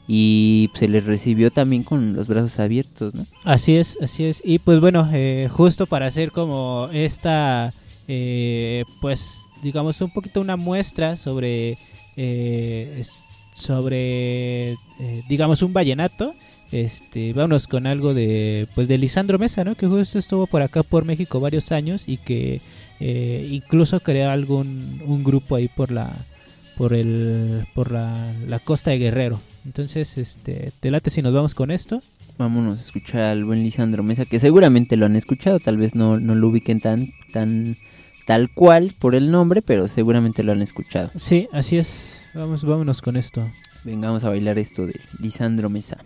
A: y se les recibió también con los brazos abiertos, ¿no?
B: Así es, así es. Y pues bueno, eh, justo para hacer como esta, eh, pues digamos un poquito una muestra sobre, eh, sobre, eh, digamos un vallenato. Este, vámonos con algo de, pues de Lisandro Mesa, ¿no? Que justo estuvo por acá por México varios años y que eh, incluso creó algún un grupo ahí por la, por el, por la, la costa de Guerrero. Entonces, este, te late si nos vamos con esto.
A: Vámonos a escuchar al buen Lisandro Mesa, que seguramente lo han escuchado, tal vez no, no lo ubiquen tan, tan tal cual por el nombre, pero seguramente lo han escuchado.
B: Sí, así es. Vamos, vámonos con esto.
A: Venga, vamos a bailar esto de Lisandro Mesa.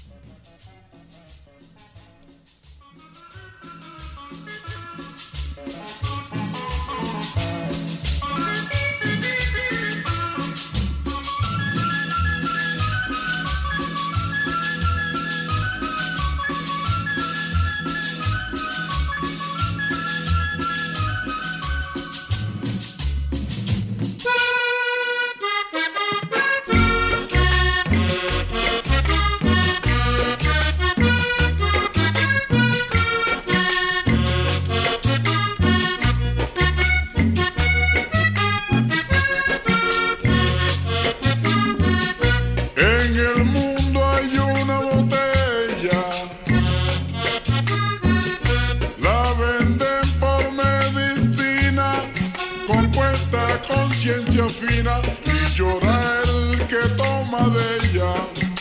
C: Fina y llora el que toma de ella.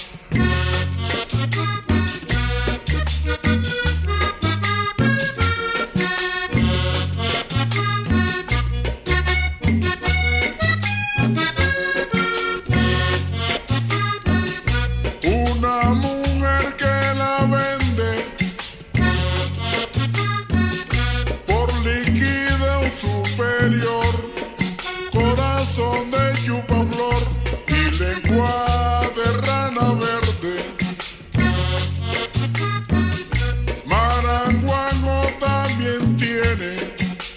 C: Una mujer que la vende por liquidez superior, corazón de chupaflor y lengua de rana verde. Maranguango también tiene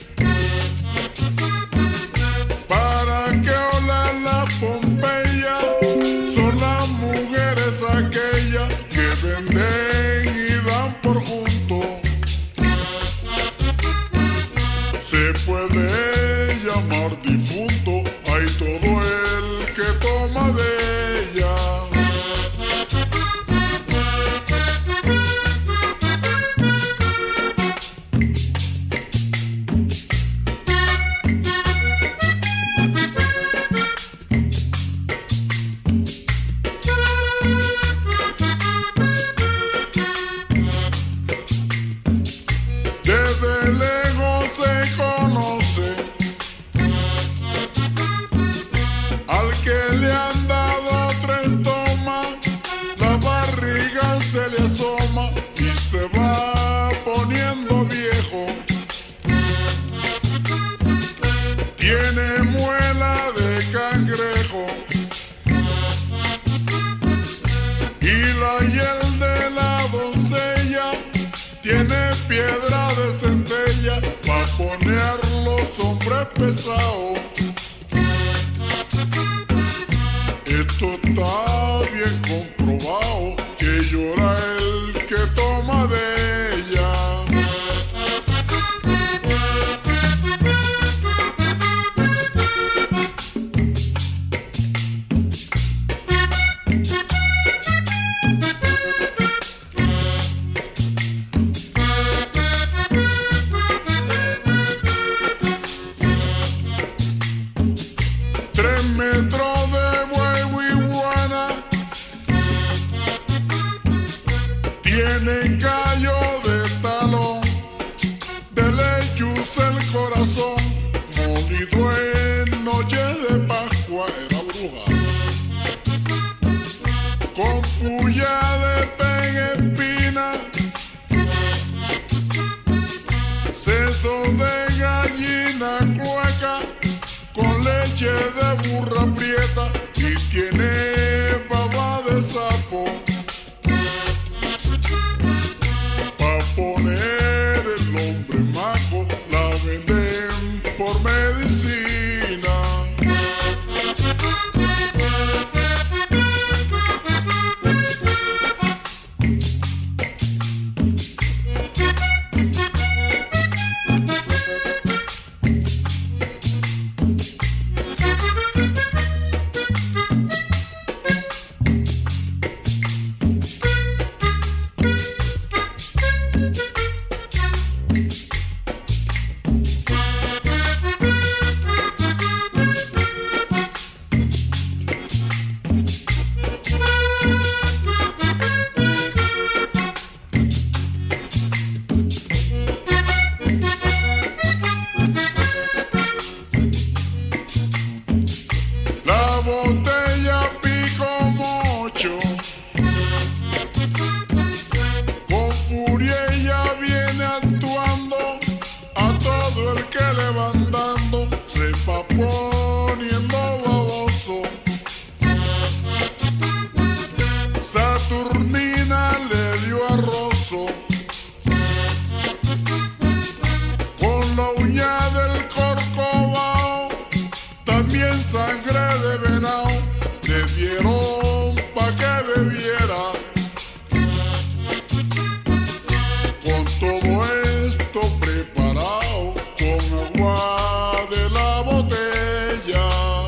C: para que ola la Pompeya. Son las mujeres aquellas que venden y dan por junto. Se puede llamar difunto, hay todo es pesado. Esto está bien comprobado, que llora el que toma de ella. Tres metros de huevo y guana, tiene callo de talón, de lechuz el corazón, molido en noche de Pascua, era bruja, con puya de pen espina, seso de gallina cueca, con leche de burra prieta y tiene baba de sapo. Pa' poner el hombre maco, la venden por medicina. La botella pico mocho, con furia ella viene actuando, a todo el que le van dando se va poniendo baboso. Saturnina le dio arrozo, con la uña del corcovado, también sangre de venado, le dieron pa' que bebiera. Con todo esto preparado, con agua de la botella.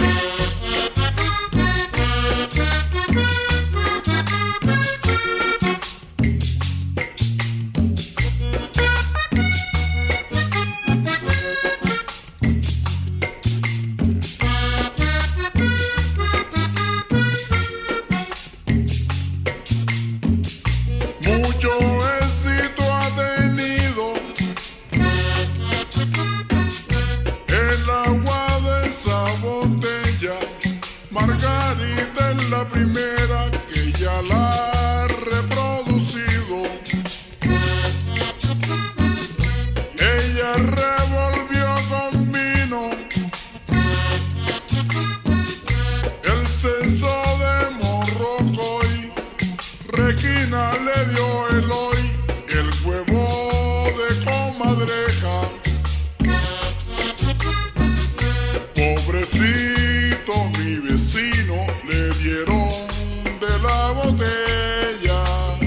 C: Mucho éxito ha tenido el agua de esa botella. Margarita es la primera que ya la ha reproducido. Ella revolvió con vino el censo de Morrocoy. Requina le dio el hoy, el huevo de comadreja. Pobrecito mi vecino, le dieron de la botella.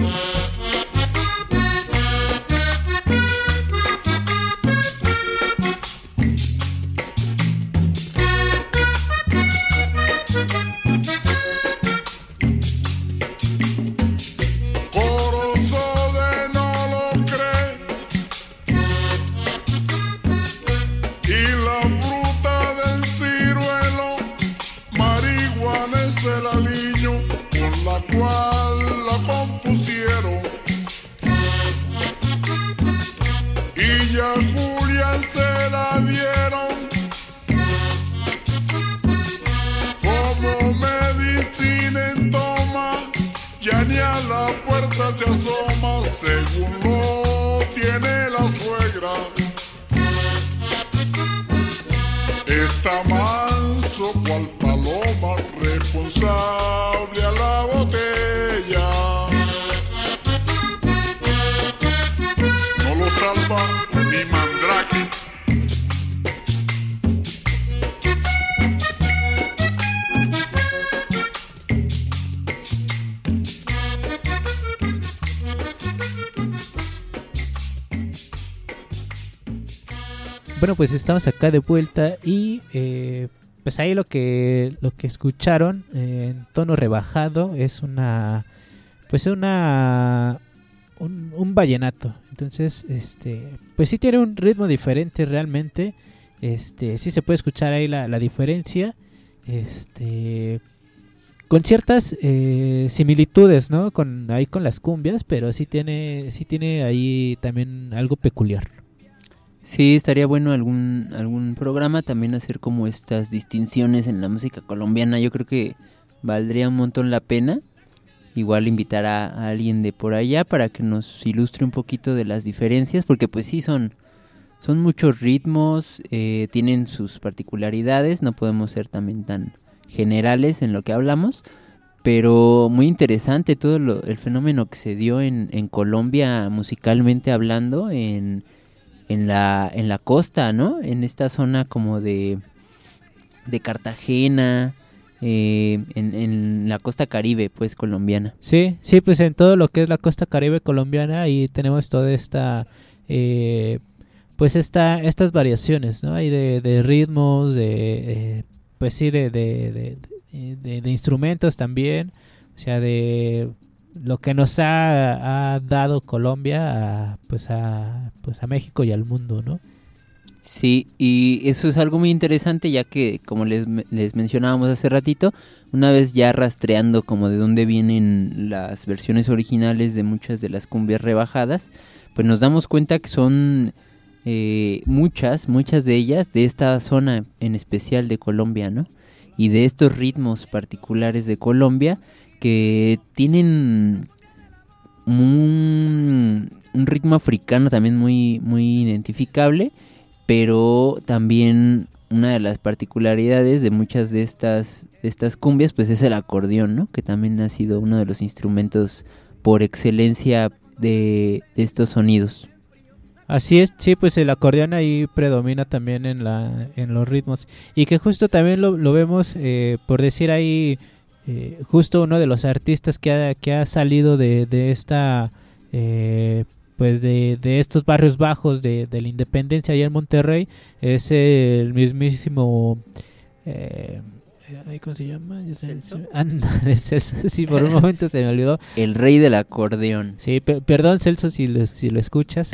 C: Corozo de no lo cree, y la fruta del ciruelo, marihuana es el aliño con la cual la compusieron. Y ya Julia se la dieron como medicina en toma, ya ni a la puerta se asoma, según lo tiene la suegra. Está manso cual paloma, responsable a la botella. No lo salva ni Mandrake.
B: bueno, pues estamos acá de vuelta y eh, pues ahí lo que lo que escucharon eh, en tono rebajado es una pues una un, un vallenato. Entonces, este, pues sí tiene un ritmo diferente realmente. Este, sí se puede escuchar ahí la, la diferencia. Este, con ciertas eh, similitudes, ¿no? Con ahí con las cumbias, pero sí tiene sí tiene ahí también algo peculiar.
A: Sí, estaría bueno algún algún programa también hacer como estas distinciones en la música colombiana. Yo creo que valdría un montón la pena. Igual invitar a, a alguien de por allá para que nos ilustre un poquito de las diferencias, porque pues sí son son muchos ritmos, eh, tienen sus particularidades, no podemos ser también tan generales en lo que hablamos, pero muy interesante todo lo, el fenómeno que se dio en, en Colombia musicalmente hablando, en en la en la costa, ¿no? En esta zona como de de Cartagena, eh, en, en la costa Caribe, pues colombiana.
B: Sí, sí, pues en todo lo que es la costa Caribe colombiana ahí tenemos toda esta eh, pues esta estas variaciones, ¿no? Hay de, de ritmos, de eh, pues sí de de, de, de, de de instrumentos también, o sea, de lo que nos ha, ha dado Colombia a, pues a pues a México y al mundo, ¿no?
A: Sí, y eso es algo muy interesante, ya que como les, les mencionábamos hace ratito, una vez ya rastreando como de dónde vienen las versiones originales de muchas de las cumbias rebajadas, pues nos damos cuenta que son eh, muchas, muchas de ellas de esta zona en especial de Colombia, ¿no? Y de estos ritmos particulares de Colombia que tienen un, un ritmo africano también muy, muy identificable, pero también una de las particularidades de muchas de estas, de estas cumbias pues es el acordeón, ¿no? Que también ha sido uno de los instrumentos por excelencia de, de estos sonidos.
B: Así es, sí, pues el acordeón ahí predomina también en la en los ritmos y que justo también lo, lo vemos eh, por decir ahí eh, justo uno de los artistas que ha, que ha salido de, de esta eh, pues de, de estos barrios bajos de, de la Independencia allá en Monterrey es el mismísimo eh, ¿cómo se llama?
A: ¿Celso?
B: Anda, el Celso, sí, por un momento se me olvidó.
A: El rey del acordeón.
B: Sí, pe- perdón Celso si lo, si lo escuchas.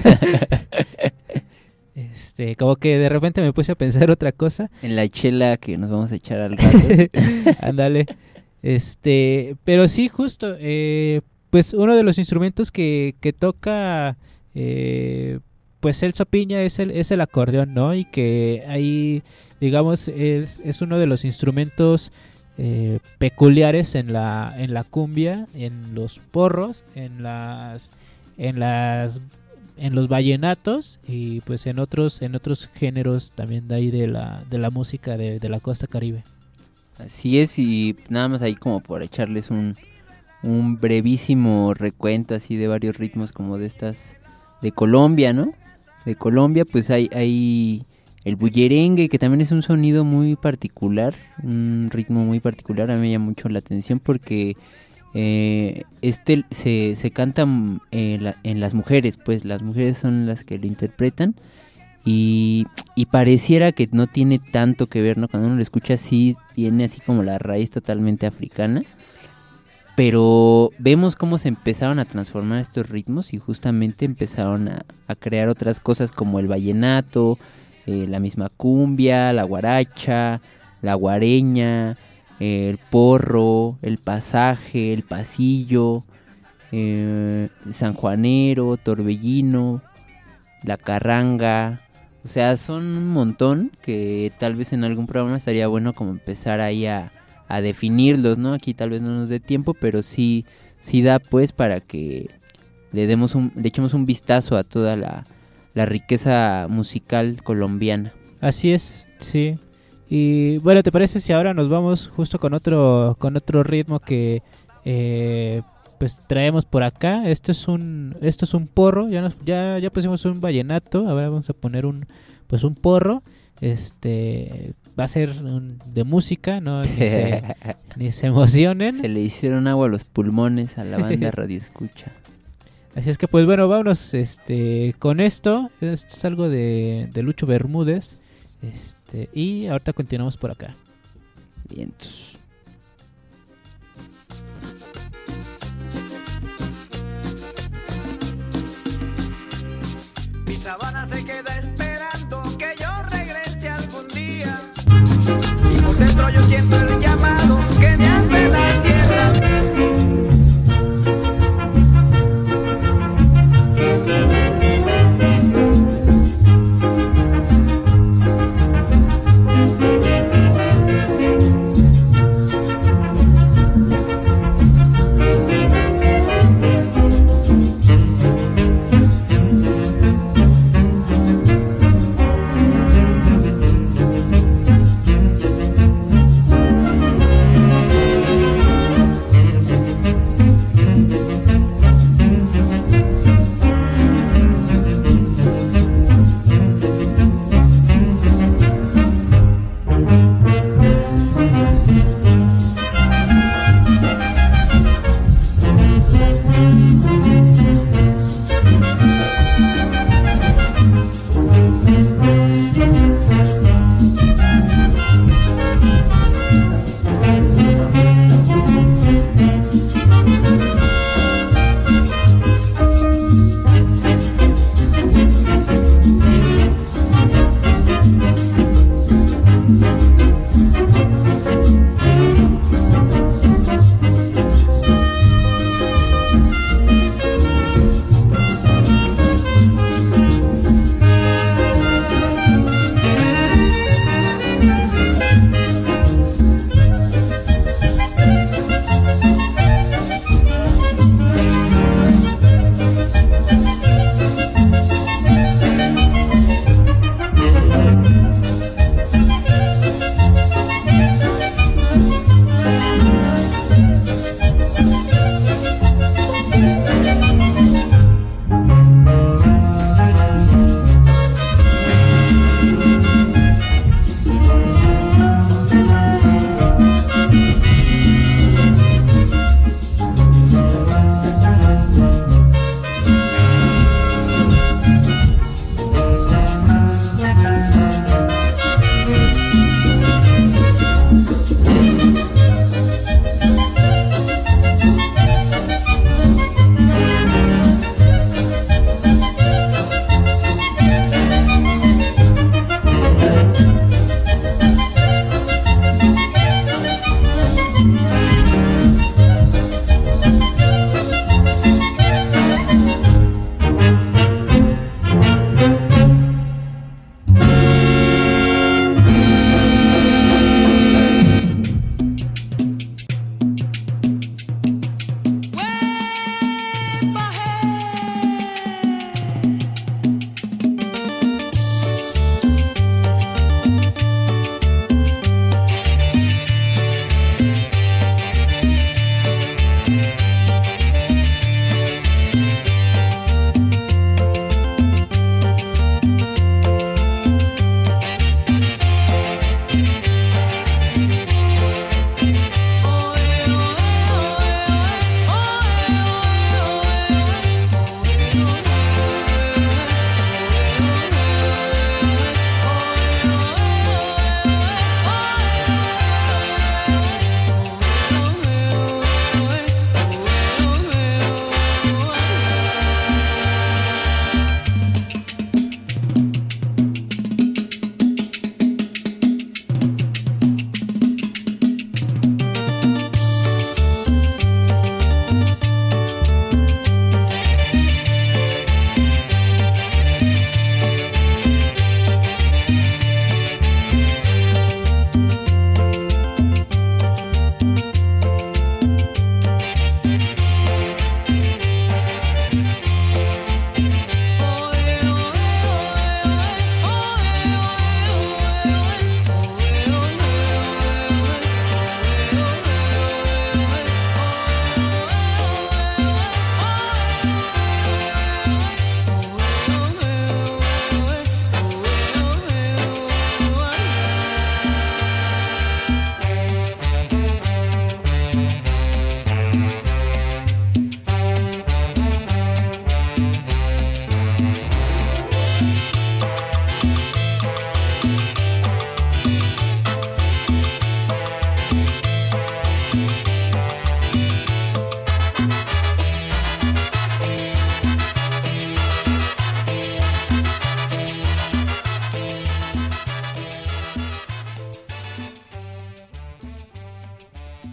B: Este, como que de repente me puse a pensar otra cosa.
A: En la chela que nos vamos a echar al rato.
B: Ándale. Este, pero sí, justo, eh, pues uno de los instrumentos que, que toca eh, pues Celso Piña es el, es el acordeón, ¿no? Y que ahí, digamos, es, es uno de los instrumentos eh, peculiares en la, en la cumbia, en los porros, en las, en las, en los vallenatos y pues en otros, en otros géneros también de ahí de la, de la música de, de la costa Caribe.
A: Así es, y nada más ahí como por echarles un, un brevísimo recuento así de varios ritmos como de estas de Colombia, ¿no? De Colombia pues hay, hay el bullerengue, que también es un sonido muy particular, un ritmo muy particular. A mí me llama mucho la atención porque eh, este se, se canta en, la, en las mujeres, pues las mujeres son las que lo interpretan. Y, y pareciera que no tiene tanto que ver, ¿no? Cuando uno lo escucha así, tiene así como la raíz totalmente africana. Pero vemos cómo se empezaron a transformar estos ritmos y justamente empezaron a, a crear otras cosas como el vallenato, eh, la misma cumbia, la guaracha, la guareña, eh, el porro, el pasaje, el pasillo, eh, sanjuanero, torbellino, la carranga. O sea, son un montón que tal vez en algún programa estaría bueno como empezar ahí a, a definirlos, ¿no? Aquí tal vez no nos dé tiempo, pero sí, sí da pues para que le demos un, le echemos un vistazo a toda la, la riqueza musical colombiana.
B: Así es, sí. Y bueno, ¿te parece si ahora nos vamos justo con otro, con otro ritmo que eh, pues traemos por acá? Esto es un, esto es un porro. Ya nos, ya, ya pusimos un vallenato. Ahora vamos a poner un, pues un porro. Este va a ser un, de música, no ni se, ni se emocionen.
A: Se le hicieron agua a los pulmones a la banda Radio Escucha.
B: Así es que pues bueno, vámonos este, con esto. Esto es algo de, de Lucho Bermúdez. Este, y ahorita continuamos por acá.
D: Vientos.
E: Mi sabana se queda esperando que yo regrese algún día. Y por dentro yo siento el llamado que me hace la tierra.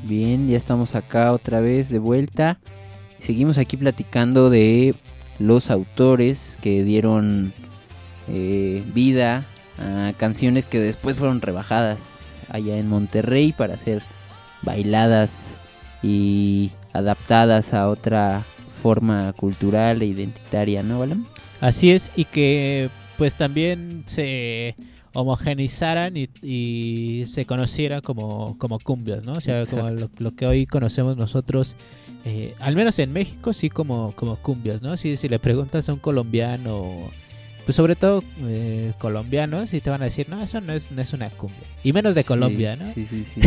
D: Bien, ya estamos acá otra vez de vuelta. Seguimos aquí platicando de los autores que dieron eh, vida a canciones que después fueron rebajadas allá en Monterrey para ser bailadas y adaptadas a otra forma cultural e identitaria, ¿no, Balam?
B: Así es, y que pues también se homogenizaran y, y se conocieran como, como cumbias, ¿no? O sea,
D: Exacto.
B: como lo, lo que hoy conocemos nosotros, eh, al menos en México, sí como, como cumbias, ¿no? Si, si le preguntas a un colombiano, pues sobre todo eh, colombianos, y te van a decir, no, eso no es, no es una cumbia. Y menos de
D: Sí,
B: Colombia, ¿no?
D: Sí, sí, sí.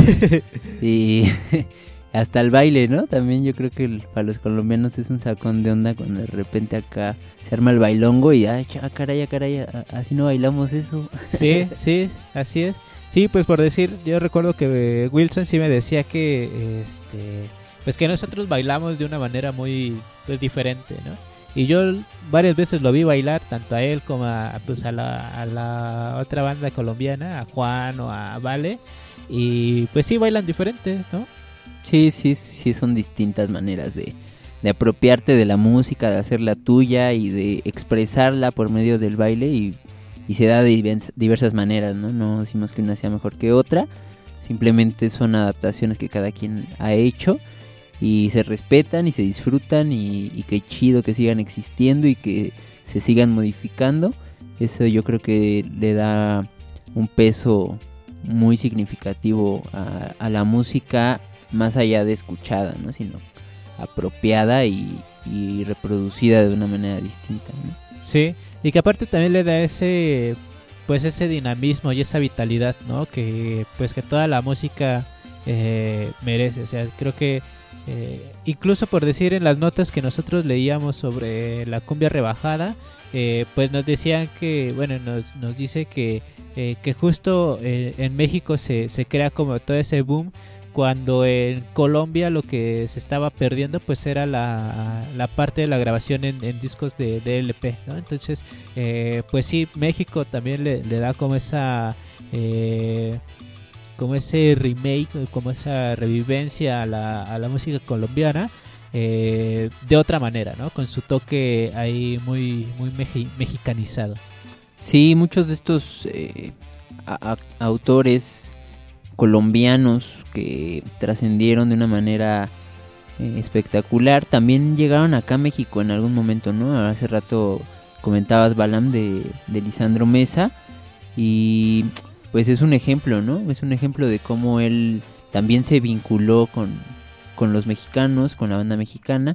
D: Y hasta el baile, ¿no? También yo creo que el- para los colombianos es un sacón de onda cuando de repente acá se arma el bailongo y, ay, cha, caray, caray, a- así no bailamos eso.
B: Sí, sí, así es. Sí, pues por decir, yo recuerdo que eh, Wilson sí me decía que, este, pues que nosotros bailamos de una manera muy, pues, diferente, ¿no? Y yo varias veces lo vi bailar, tanto a él como a, pues, a, la, a la otra banda colombiana, a Juan o a Vale, y pues sí bailan diferente, ¿no?
D: Sí, sí, sí, son distintas maneras de, de apropiarte de la música, de hacerla tuya y de expresarla por medio del baile y, y se da de divers- diversas maneras, ¿no? No decimos que una sea mejor que otra, simplemente son adaptaciones que cada quien ha hecho y se respetan y se disfrutan y, y qué chido que sigan existiendo y que se sigan modificando. Eso yo creo que le da un peso muy significativo a, a la música, más allá de escuchada, ¿no? Sino apropiada y, y reproducida de una manera distinta, ¿no?
B: Sí, y que aparte también le da ese, pues ese dinamismo y esa vitalidad, ¿no? Que pues que toda la música eh, merece. O sea, creo que eh, incluso por decir en las notas que nosotros leíamos sobre la cumbia rebajada, eh, pues nos decían que, bueno, nos, nos dice que, eh, que justo eh, en México se, se crea como todo ese boom, cuando en Colombia lo que se estaba perdiendo pues era la, la parte de la grabación en, en discos de, de L P, ¿no? Entonces eh, pues sí, México también le, le da como esa eh, como ese remake, como esa revivencia a la, a la música colombiana, eh, de otra manera, ¿no? Con su toque ahí muy, muy meji- mexicanizado.
D: Sí, muchos de estos eh, a- a- autores colombianos que trascendieron de una manera eh, espectacular también llegaron acá a México en algún momento, ¿no? Hace rato comentabas, Balam, de, de Lisandro Mesa y pues es un ejemplo, ¿no? Es un ejemplo de cómo él también se vinculó con, con los mexicanos, con la banda mexicana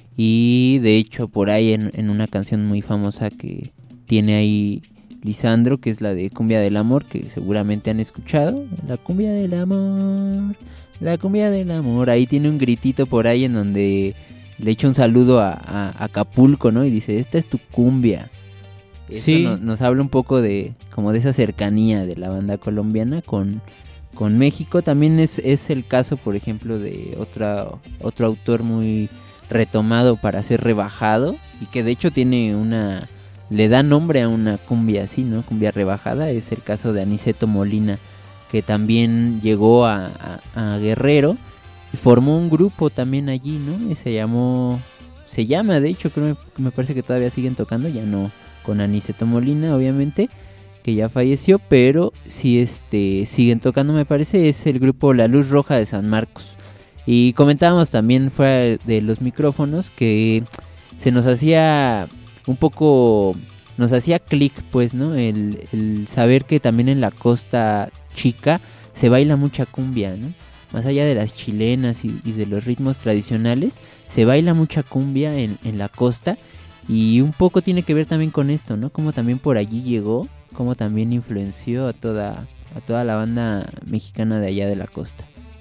D: y de hecho por ahí en, en una canción muy famosa que tiene ahí Lisandro, que es la de Cumbia del Amor, que seguramente han escuchado. La cumbia del amor, la cumbia del amor. Ahí tiene un gritito por ahí en donde le echa un saludo a, a, a Acapulco, ¿no? Y dice, esta es tu cumbia. Eso
B: Sí.
D: nos, nos habla un poco de como de esa cercanía de la banda colombiana con, con México. También es, es el caso, por ejemplo, de otra, otro autor muy retomado para ser rebajado y que de hecho tiene una... le da nombre a una cumbia así, ¿no? Cumbia rebajada. Es el caso de Aniceto Molina, que también llegó a, a, a Guerrero y formó un grupo también allí, ¿no? Y se llamó, se llama, de hecho, creo que me parece que todavía siguen tocando, ya no con Aniceto Molina, obviamente, que ya falleció, pero sí este, siguen tocando, me parece. Es el grupo La Luz Roja de San Marcos. Y comentábamos también fuera de los micrófonos que se nos hacía un poco, nos hacía clic, pues, ¿no? El, el saber que también en la Costa Chica se baila mucha cumbia, ¿no? Más allá de las chilenas y, y de los ritmos tradicionales, se baila mucha cumbia en, en la costa. Y un poco tiene que ver también con esto, ¿no? Como también por allí llegó, como también influenció a toda, a toda la banda mexicana de allá de la costa.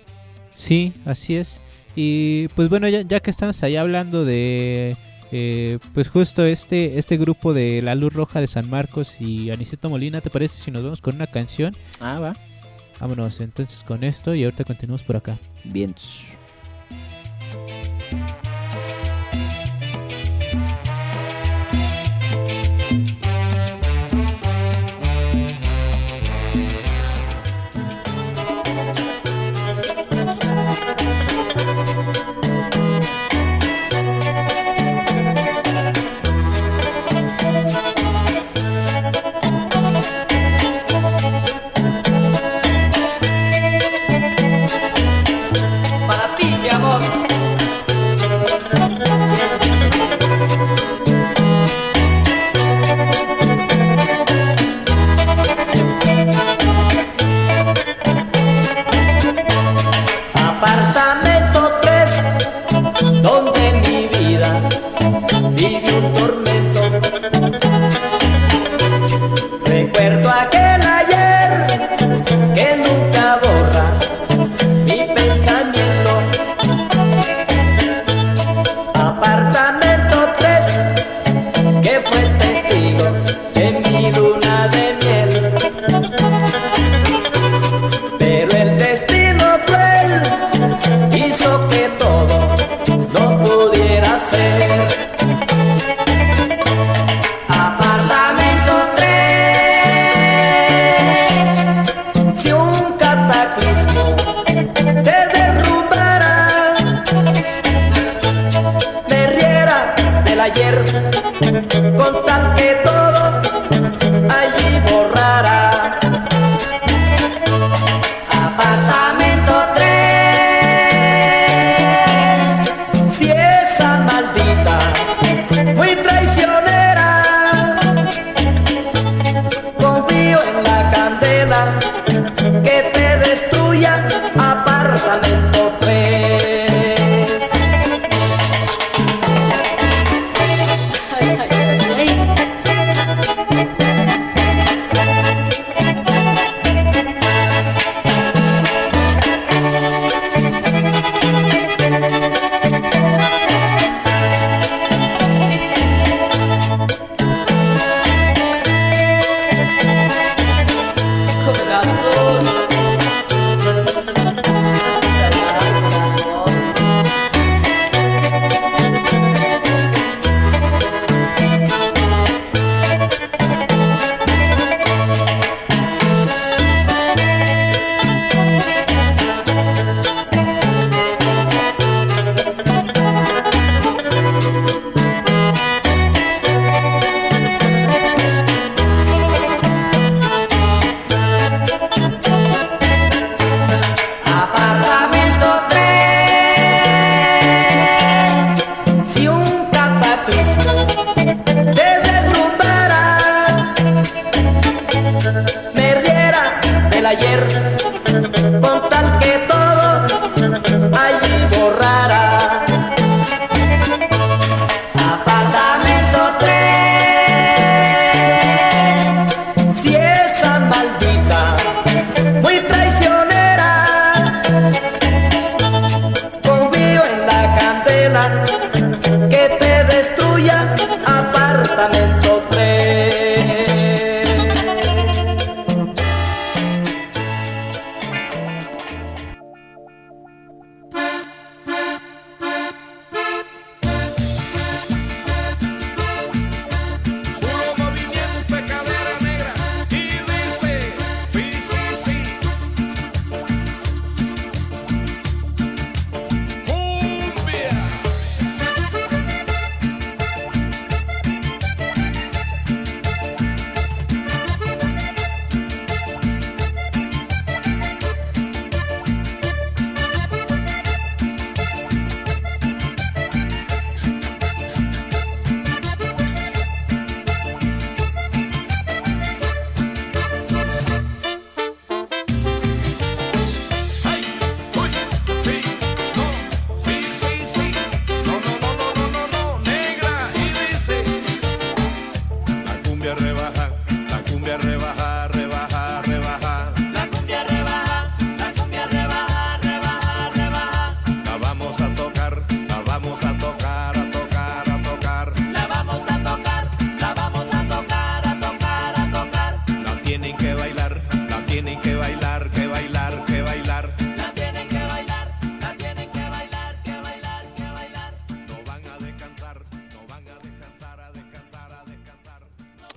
B: Sí, así es. Y pues bueno, ya, ya que estamos allá hablando de... Eh, pues justo este este grupo de La Luz Roja de San Marcos y Aniceto Molina, ¿te parece si nos vamos con una canción?
D: Ah, va.
B: Vámonos entonces con esto y ahorita continuamos por acá.
D: Bien.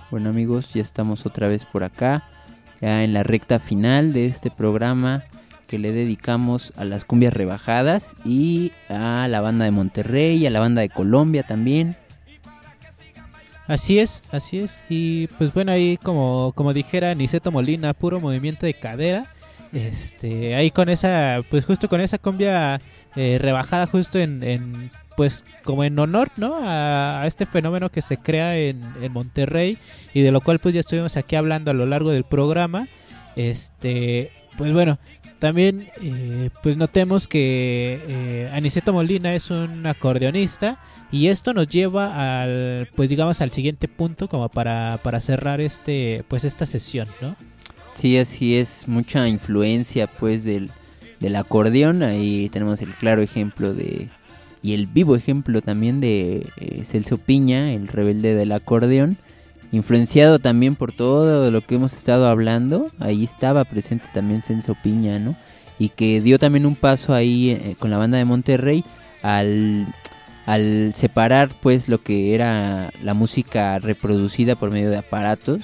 D: Bueno amigos, ya estamos otra vez por acá, ya en la recta final de este programa que le dedicamos a las cumbias rebajadas y a la banda de Monterrey, a la banda de Colombia también.
B: Así es, así es. Y pues bueno, ahí como, como dijera Niceto Molina, puro movimiento de cadera. Este, ahí con esa, pues justo con esa cumbia eh, rebajada justo en, en, pues como en honor, ¿no? A, a este fenómeno que se crea en, en Monterrey y de lo cual pues ya estuvimos aquí hablando a lo largo del programa. Este, pues bueno, también eh, pues notemos que eh, Aniceto Molina es un acordeonista y esto nos lleva al, pues digamos al siguiente punto como para, para cerrar este, pues esta sesión, ¿no?
D: Sí, así es, mucha influencia pues del, del acordeón, ahí tenemos el claro ejemplo de, y el vivo ejemplo también de eh, Celso Piña, el rebelde del acordeón, influenciado también por todo lo que hemos estado hablando, ahí estaba presente también Celso Piña, ¿no? Y que dio también un paso ahí eh, con la banda de Monterrey al, al separar pues lo que era la música reproducida por medio de aparatos,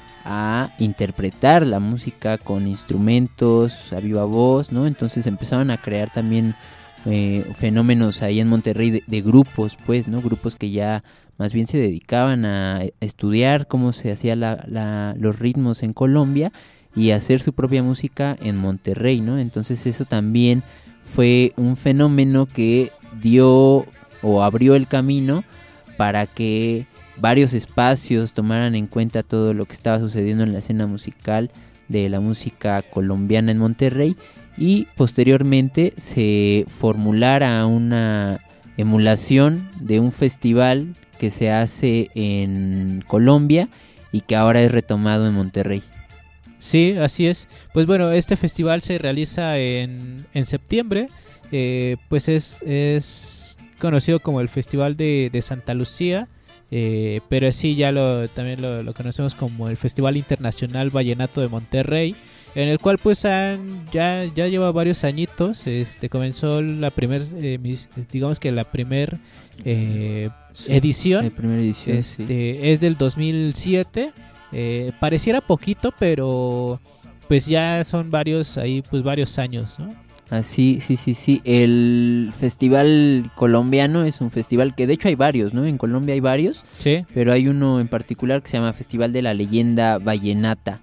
D: a interpretar la música con instrumentos a viva voz, ¿no? Entonces empezaban a crear también eh, fenómenos ahí en Monterrey de, de grupos, pues, ¿no? Grupos que ya más bien se dedicaban a estudiar cómo se hacía la, la, los ritmos en Colombia y hacer su propia música en Monterrey, ¿no? Entonces eso también fue un fenómeno que dio o abrió el camino para que varios espacios tomaran en cuenta todo lo que estaba sucediendo en la escena musical de la música colombiana en Monterrey y posteriormente se formulara una emulación de un festival que se hace en Colombia y que ahora es retomado en Monterrey.
B: Sí, así es. Pues bueno, este festival se realiza en, en septiembre, eh, pues es, es conocido como el Festival de, de Santa Lucía. Eh, pero sí, ya lo, también lo, lo conocemos como el Festival Internacional Vallenato de Monterrey, en el cual pues han, ya, ya lleva varios añitos. Este comenzó la primer, eh, mis, digamos que la primer eh, sí, edición,
D: la primera edición
B: este,
D: sí.
B: Es del dos mil siete. Eh, pareciera poquito, pero pues ya son varios ahí, pues varios años, ¿no?
D: Así, sí, sí, sí. El festival colombiano es un festival que de hecho hay varios, ¿no? En Colombia hay varios,
B: sí.
D: Pero hay uno en particular que se llama Festival de la Leyenda Vallenata,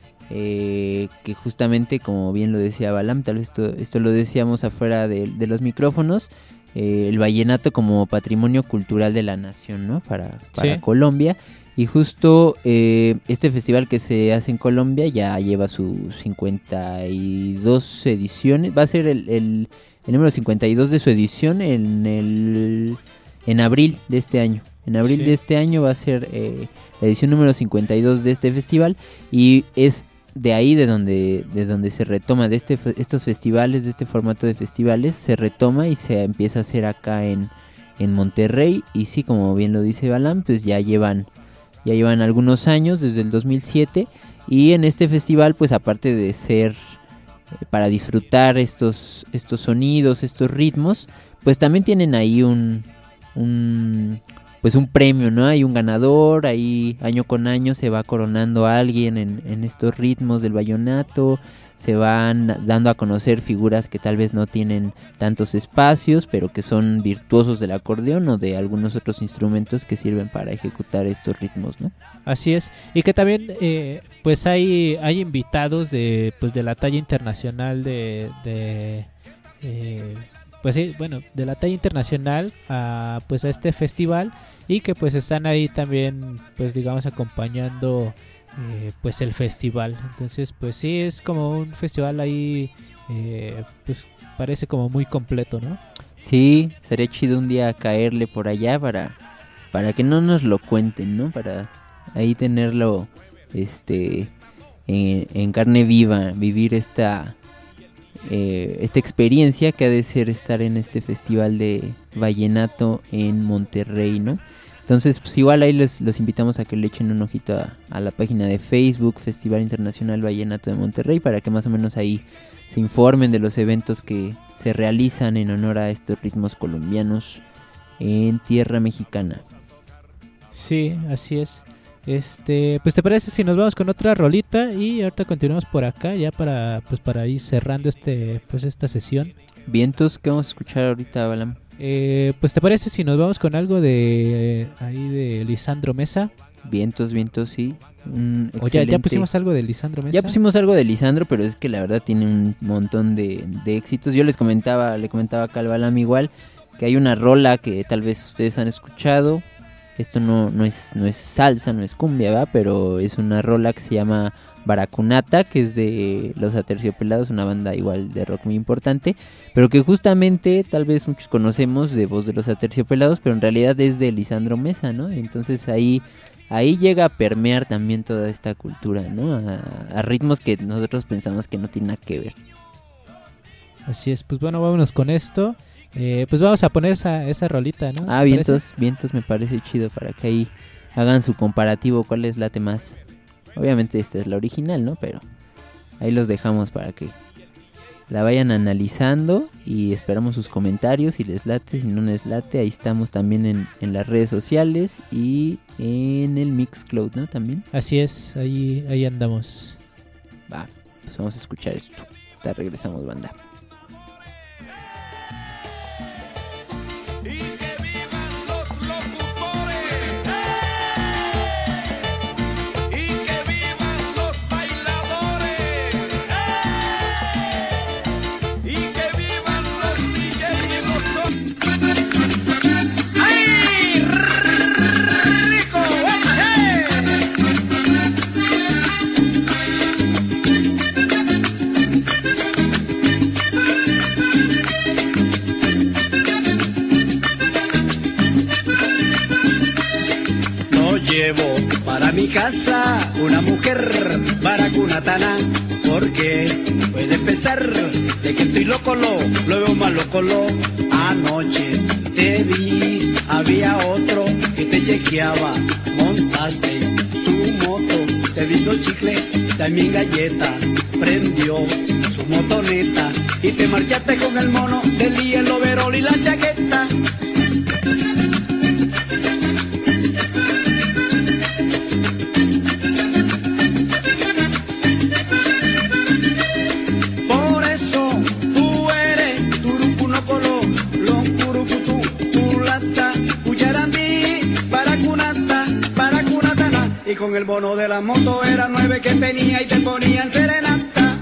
D: eh, que justamente, como bien lo decía Balam, tal vez esto, esto lo decíamos afuera de, de los micrófonos, eh, el vallenato como patrimonio cultural de la nación, ¿no? Para, para
B: sí.
D: Colombia. Y justo eh, este festival que se hace en Colombia ya lleva sus cincuenta y dos ediciones. Va a ser el, el, el número cincuenta y dos de su edición en el en abril de este año. En abril sí. de este año va a ser eh, la edición número cincuenta y dos de este festival. Y es de ahí de donde, de donde se retoma, de este, estos festivales, de este formato de festivales, se retoma y se empieza a hacer acá en, en Monterrey. Y sí, como bien lo dice Balam, pues ya llevan... Ya llevan algunos años, desde el dos mil siete, y en este festival, pues aparte de ser eh, para disfrutar estos, estos sonidos, estos ritmos, pues también tienen ahí un, un, pues un premio, ¿no? Hay un ganador, ahí año con año se va coronando a alguien en, en estos ritmos del vallenato, se van dando a conocer figuras que tal vez no tienen tantos espacios, pero que son virtuosos del acordeón o de algunos otros instrumentos que sirven para ejecutar estos ritmos, ¿no?
B: Así es, y que también eh, pues hay, hay invitados de, pues de la talla internacional de, de eh, pues sí, bueno, de la talla internacional a pues a este festival y que pues están ahí también, pues digamos acompañando Eh, pues el festival. Entonces pues sí, es como un festival ahí eh, pues parece como muy completo, ¿no?
D: Sí, sería chido un día caerle por allá para para que no nos lo cuenten, ¿no? Para ahí tenerlo este en, en carne viva, vivir esta eh, esta experiencia que ha de ser estar en este festival de vallenato en Monterrey, ¿no? Entonces, pues igual ahí los, los invitamos a que le echen un ojito a, a la página de Facebook, Festival Internacional Vallenato de Monterrey, para que más o menos ahí se informen de los eventos que se realizan en honor a estos ritmos colombianos en tierra mexicana.
B: Sí, así es. Este, pues te parece si nos vamos con otra rolita y ahorita continuamos por acá ya para pues para ir cerrando este pues esta sesión.
D: Vientos, ¿qué vamos a escuchar ahorita, Balam?
B: Eh, pues te parece si nos vamos con algo de ahí de Lisandro Mesa.
D: Vientos, vientos, sí. Un
B: O ya, ya
D: excelente-
B: pusimos algo de Lisandro Mesa.
D: Ya pusimos algo de Lisandro, pero es que la verdad tiene un montón de, de éxitos. Yo les comentaba, le comentaba acá al Balam igual, que hay una rola que tal vez ustedes han escuchado. Esto no, no es, no es salsa, no es cumbia, ¿va? Pero es una rola que se llama Baracunata, que es de Los Aterciopelados, una banda igual de rock muy importante, pero que justamente tal vez muchos conocemos de voz de Los Aterciopelados, pero en realidad es de Lisandro Mesa, ¿no? Entonces ahí, ahí llega a permear también toda esta cultura, ¿no? A, a ritmos que nosotros pensamos que no tienen nada que ver.
B: Así es, pues bueno, vámonos con esto. Eh, pues vamos a poner esa, esa rolita, ¿no?
D: Ah,
B: ¿Te
D: vientos,
B: parece?
D: vientos me parece chido para que ahí hagan su comparativo, cuál les late más. Obviamente esta es la original, ¿no? Pero ahí los dejamos para que la vayan analizando y esperamos sus comentarios, si les late, si no les late, ahí estamos también en, en las redes sociales y en el Mixcloud, ¿no? También.
B: Así es, ahí, ahí andamos.
D: Va, pues vamos a escuchar esto. Ya regresamos, banda.
E: Y que vivan los locutores. ¡Eh! Y que vivan los bailadores. ¡Eh! Y que vivan los D Js y los son. ¡Ay! ¡Rico! ¡Eh! No llevo para mi casa una mujer baracunatana, porque puede pensar de que estoy loco, lo, lo veo más loco, lo. Anoche te vi, había otro que te chequeaba, montaste su moto, te vi dos chicles, también galleta, prendió su motoneta y te marchaste con el mono del día, el overol y la chaqueta. Por eso tú eres turucunocolo, lo curucutú, culata, cuyarambi, paracunata, paracunatana. Y con el bono de la moto era nueve que tenía y te ponían serenata.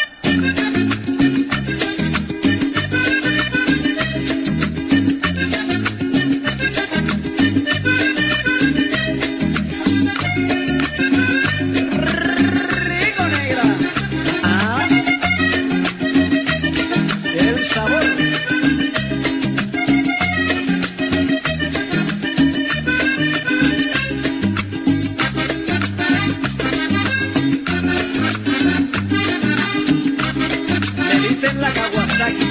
E: Rico, negra. Ah, el sabor. Le dicen la Kawasaki.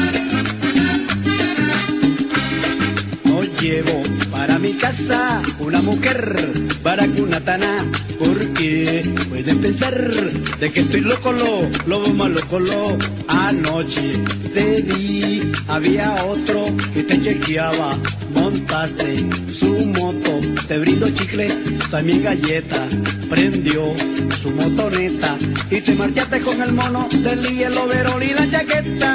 E: No llevo para mi casa una mujer baracunatana, porque pueden pensar de que estoy loco, lo, lo más loco, lo. Anoche te vi, había otro que te chequeaba, montaste su moto, te brindo chicle, también galleta, prendió su motoneta y te marchaste con el mono del día, el overol y la chaqueta.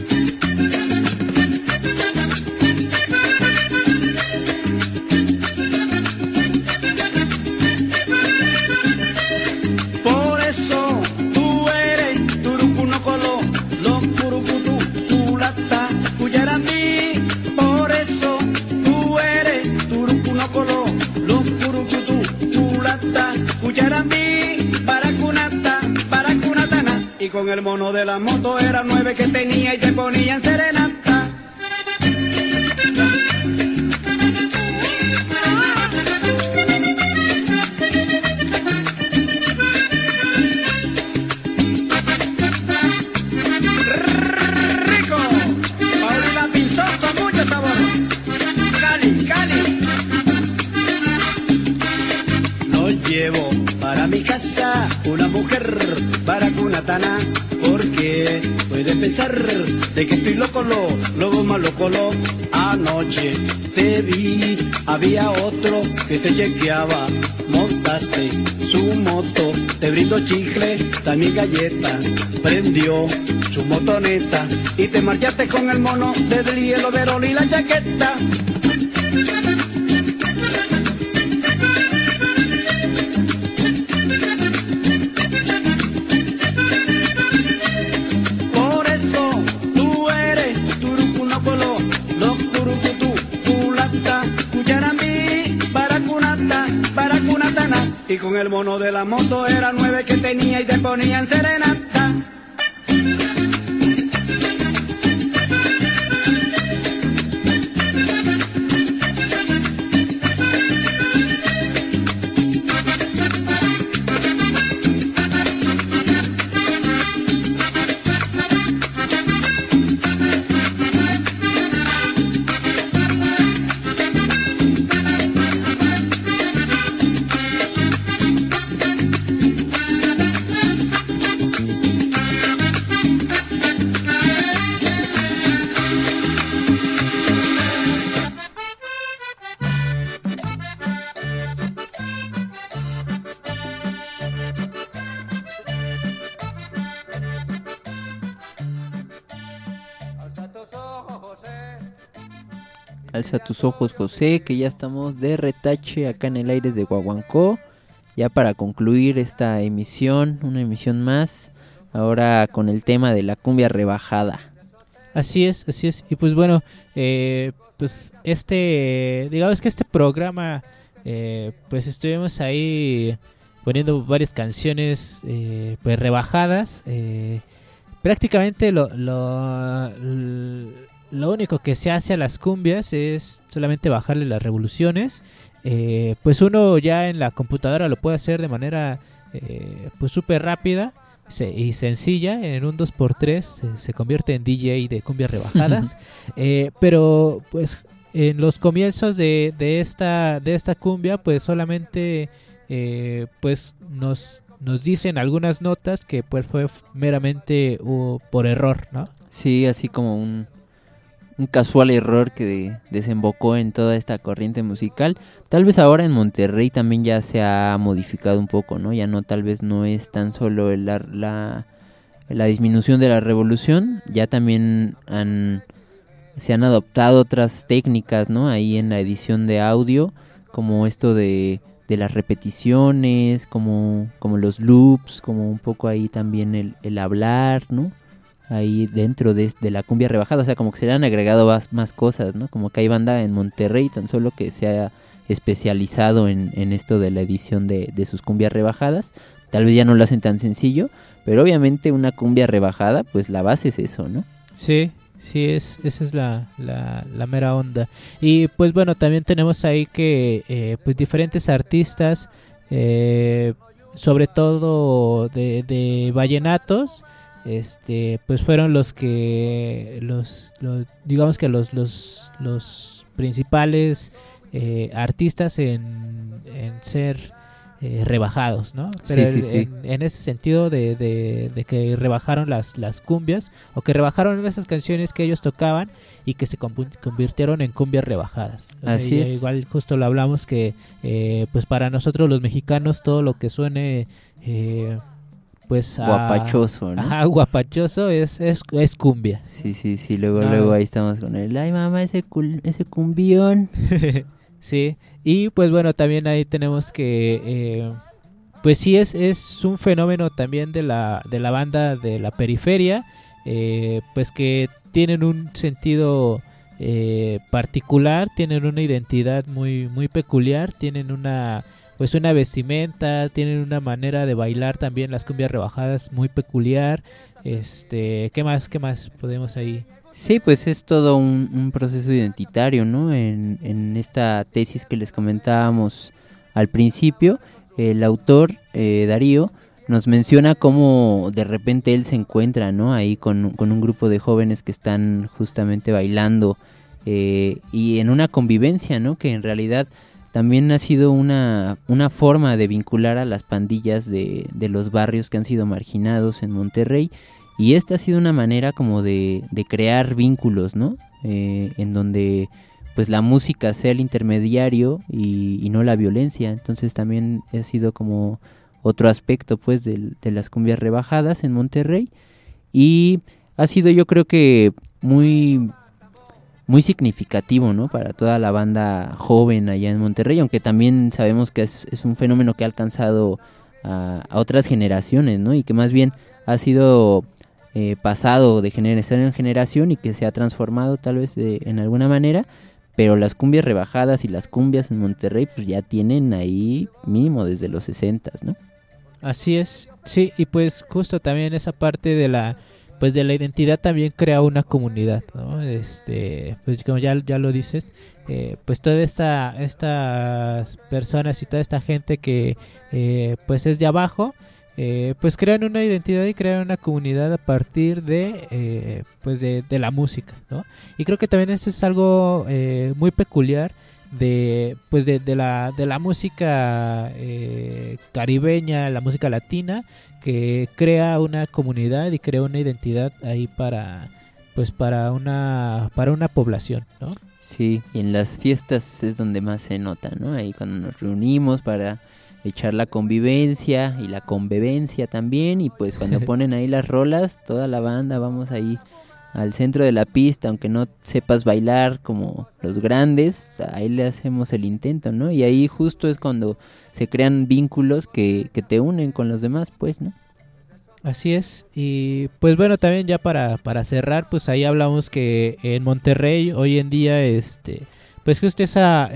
E: Por eso tú eres turucunocolo, lo curucutú, culata, cuyarambi. Por eso tú eres turucunocolo, lo curucutú, culata, cuyarambi, paracunata, paracunatana. Y con el mono de la moto era nueve que tenía y te ponían serenata. Rico, Paulina Pinzón con mucho sabor. Cali, Cali. No llevo para mi casa una mujer baracunatana, porque puede pensar de que estoy loco, lo, lo más loco, lo. Anoche te vi, había otro que te chequeaba, monta compraste su moto, te brindó chicle, también galleta, prendió su motoneta y te marchaste con el mono desde el hielo, verón y la chaqueta. Por eso tú eres turucunocolo, los turucutú, culata, cuyaramí, baracunata, baracunatana. Y con el mono de la moto era nueve que tenía y te ponían serenata.
D: Alza tus ojos, José, que ya estamos de retache acá en el Aires de Guaguancó. Ya para concluir esta emisión, una emisión más, ahora con el tema de la cumbia rebajada.
B: Así es, así es. Y pues bueno, eh, pues este, digamos que este programa, eh, pues estuvimos ahí poniendo varias canciones eh, pues rebajadas. Eh, prácticamente lo, lo, lo único que se hace a las cumbias es solamente bajarle las revoluciones. Eh, pues uno ya en la computadora lo puede hacer de manera eh, pues súper rápida se, y sencilla. En un dos por tres se, se convierte en D J de cumbias rebajadas. eh, pero pues en los comienzos de, de esta de esta cumbia pues solamente eh, pues nos nos dicen algunas notas que pues fue meramente uh, por error, ¿no?
D: Sí, así como un un casual error que de, desembocó en toda esta corriente musical. Tal vez ahora en Monterrey también ya se ha modificado un poco, ¿no? Ya no, tal vez no es tan solo el, la, la, la disminución de la revolución, ya también han, se han adoptado otras técnicas, ¿no? Ahí en la edición de audio, como esto de, de las repeticiones, como, como los loops, como un poco ahí también el, el hablar, ¿no? Ahí dentro de, de la cumbia rebajada, o sea, como que se le han agregado más, más cosas, ¿no? Como que hay banda en Monterrey tan solo que se ha especializado en, en esto de la edición de, de sus cumbias rebajadas. Tal vez ya no lo hacen tan sencillo, pero obviamente una cumbia rebajada, pues la base es eso, ¿no?
B: Sí, sí, es, esa es la, la, la mera onda. Y pues bueno, también tenemos ahí que eh, pues diferentes artistas, eh, sobre todo de, de vallenatos, este pues fueron los que los, los digamos que los los los principales eh, artistas en, en ser eh, rebajados, ¿no? Pero
D: sí, sí, sí.
B: En, en ese sentido de, de, de que rebajaron las las cumbias o que rebajaron esas canciones que ellos tocaban y que se convirtieron en cumbias rebajadas.
D: Así
B: eh,
D: es.
B: Igual justo lo hablamos que eh, pues para nosotros los mexicanos todo lo que suene eh, pues a,
D: guapachoso, ¿no?
B: Ajá, guapachoso es, es, es cumbia.
D: Sí, sí, sí, luego,
B: No.
D: luego ahí estamos con el, ay mamá, ese, cul- ese cumbión.
B: Sí, y pues bueno, también ahí tenemos que, eh, pues sí es, es un fenómeno también de la, de la banda de la periferia, eh, pues que tienen un sentido eh, particular, tienen una identidad muy, muy peculiar, tienen una... pues una vestimenta, tienen una manera de bailar también las cumbias rebajadas muy peculiar. Este, ¿qué más, qué más podemos ahí?
D: Sí, pues es todo un, un proceso identitario, ¿no? En, en esta tesis que les comentábamos al principio, el autor, eh, Darío, nos menciona cómo de repente él se encuentra, ¿no? Ahí con, con un grupo de jóvenes que están justamente bailando eh, y en una convivencia, ¿no? Que en realidad también ha sido una, una forma de vincular a las pandillas de, de los barrios que han sido marginados en Monterrey. Y esta ha sido una manera como de, de crear vínculos, ¿no? Eh, en donde pues la música sea el intermediario y, y no la violencia. Entonces también ha sido como otro aspecto pues de, de las cumbias rebajadas en Monterrey, y ha sido yo creo que muy muy significativo, ¿no? Para toda la banda joven allá en Monterrey, aunque también sabemos que es, es un fenómeno que ha alcanzado a, a otras generaciones, ¿no? Y que más bien ha sido eh, pasado de generación en generación y que se ha transformado tal vez de, en alguna manera, pero las cumbias rebajadas y las cumbias en Monterrey pues ya tienen ahí mínimo desde los sesentas, ¿no?
B: Así es, sí, y pues justo también esa parte de la pues de la identidad también crea una comunidad, ¿no? Este, pues como ya, ya lo dices, eh, pues toda esta estas personas y toda esta gente que eh, pues es de abajo, eh, pues crean una identidad y crean una comunidad a partir de eh, pues de, de la música, ¿no? Y creo que también eso es algo eh, muy peculiar de pues de, de la de la música eh, caribeña, la música latina, que crea una comunidad y crea una identidad ahí para pues para una para una población, ¿no?
D: Sí, y en las fiestas es donde más se nota, ¿no? Ahí cuando nos reunimos para echar la convivencia y la convivencia también, y pues cuando ponen ahí las rolas, toda la banda vamos ahí al centro de la pista, aunque no sepas bailar como los grandes, ahí le hacemos el intento, ¿no? Y ahí justo es cuando se crean vínculos que, que te unen con los demás, pues, ¿no?
B: Así es, y pues bueno, también ya para, para cerrar, pues ahí hablamos que en Monterrey hoy en día, este, pues justo esa,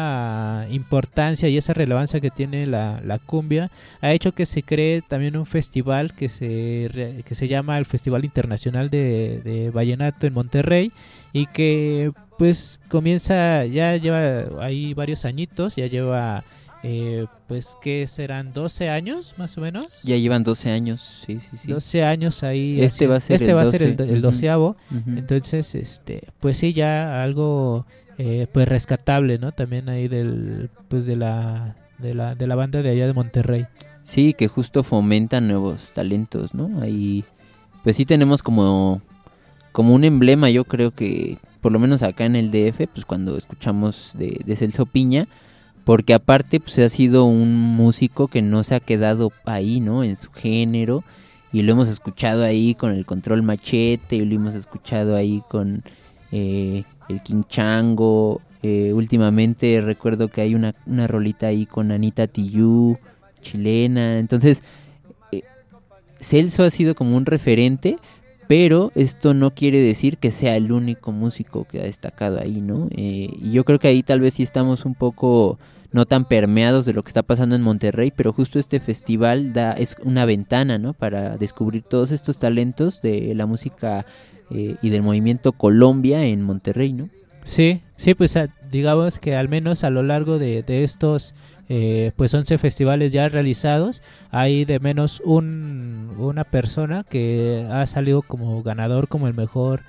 B: esa importancia y esa relevancia que tiene la, la cumbia ha hecho que se cree también un festival que se, que se llama el Festival Internacional de, de Vallenato en Monterrey, y que pues comienza, ya lleva ahí varios añitos, ya lleva eh, pues que serán doce años más o menos.
D: Ya llevan doce años, sí, sí, sí.
B: doce años ahí.
D: Este
B: así,
D: va a ser
B: este
D: el
B: va
D: doce.
B: a ser el, el doceavo.
D: Uh-huh.
B: Entonces, este, pues sí, ya algo eh, pues rescatable, ¿no? También ahí del pues de la de la de la banda de allá de Monterrey.
D: Sí, que justo fomenta nuevos talentos, ¿no? Ahí pues sí tenemos como como un emblema, yo creo que por lo menos acá en el D F, pues cuando escuchamos de, de Celso Piña, porque aparte pues ha sido un músico que no se ha quedado ahí, ¿no? En su género, y lo hemos escuchado ahí con el Control Machete, y lo hemos escuchado ahí con eh, el Quinchango, eh, últimamente recuerdo que hay una, una rolita ahí con Anita Tijoux, chilena. Entonces eh, Celso ha sido como un referente, pero esto no quiere decir que sea el único músico que ha destacado ahí, ¿no? Eh, y yo creo que ahí tal vez sí estamos un poco no tan permeados de lo que está pasando en Monterrey, pero justo este festival da es una ventana, ¿no? Para descubrir todos estos talentos de la música eh, y del movimiento Colombia en Monterrey, ¿no?
B: Sí, sí, pues a, digamos que al menos a lo largo de, de estos eh, pues once festivales ya realizados, hay de menos un, una persona que ha salido como ganador, como el mejor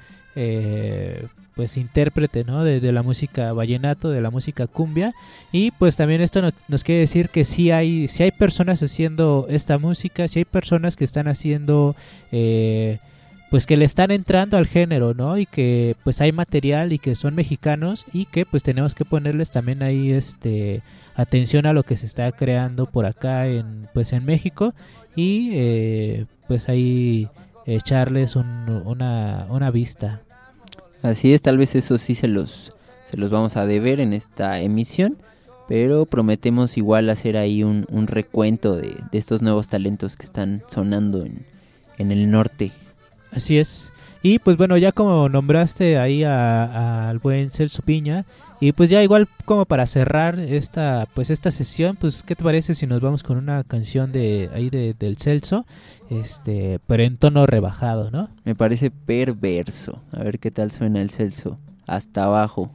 B: eh, pues intérprete, ¿no? de, de la música vallenato, de la música cumbia. Y pues también esto no, nos quiere decir que sí hay, sí hay personas haciendo esta música, sí hay personas que están haciendo eh, pues que le están entrando al género, ¿no? Y que pues hay material y que son mexicanos, y que pues tenemos que ponerles también ahí este atención a lo que se está creando por acá en pues en México, y eh, pues ahí echarles un, una, una vista.
D: Así es, tal vez eso sí se los se los vamos a deber en esta emisión, pero prometemos igual hacer ahí un, un recuento de, de estos nuevos talentos que están sonando en, en el norte.
B: Así es. Y pues bueno, ya como nombraste ahí al buen Celso Piña, y pues ya igual como para cerrar esta pues esta sesión, pues ¿qué te parece si nos vamos con una canción de ahí de, del Celso, este, pero en tono rebajado, ¿no?
D: Me parece perverso. A ver qué tal suena el Celso. Hasta abajo.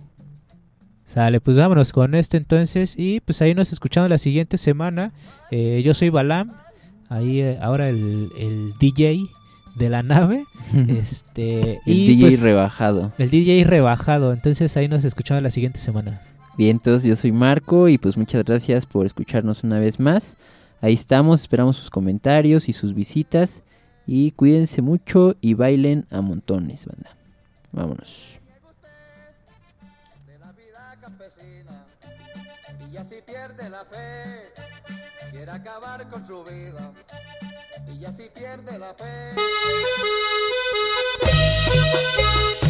B: Sale, pues vámonos con esto entonces, y pues ahí nos escuchamos la siguiente semana. Eh, yo soy Balam, ahí eh, ahora el, el D J de la nave, este
D: el
B: y
D: D J
B: pues,
D: rebajado.
B: El D J rebajado, entonces ahí nos escuchamos la siguiente semana.
D: Bien, entonces yo soy Marco, y pues muchas gracias por escucharnos una vez más. Ahí estamos, esperamos sus comentarios y sus visitas, y cuídense mucho y bailen a montones, banda. Vámonos.
E: De la vida
F: campesina y ya si pierde la fe, quiere acabar con su vida y ya si pierde la fe.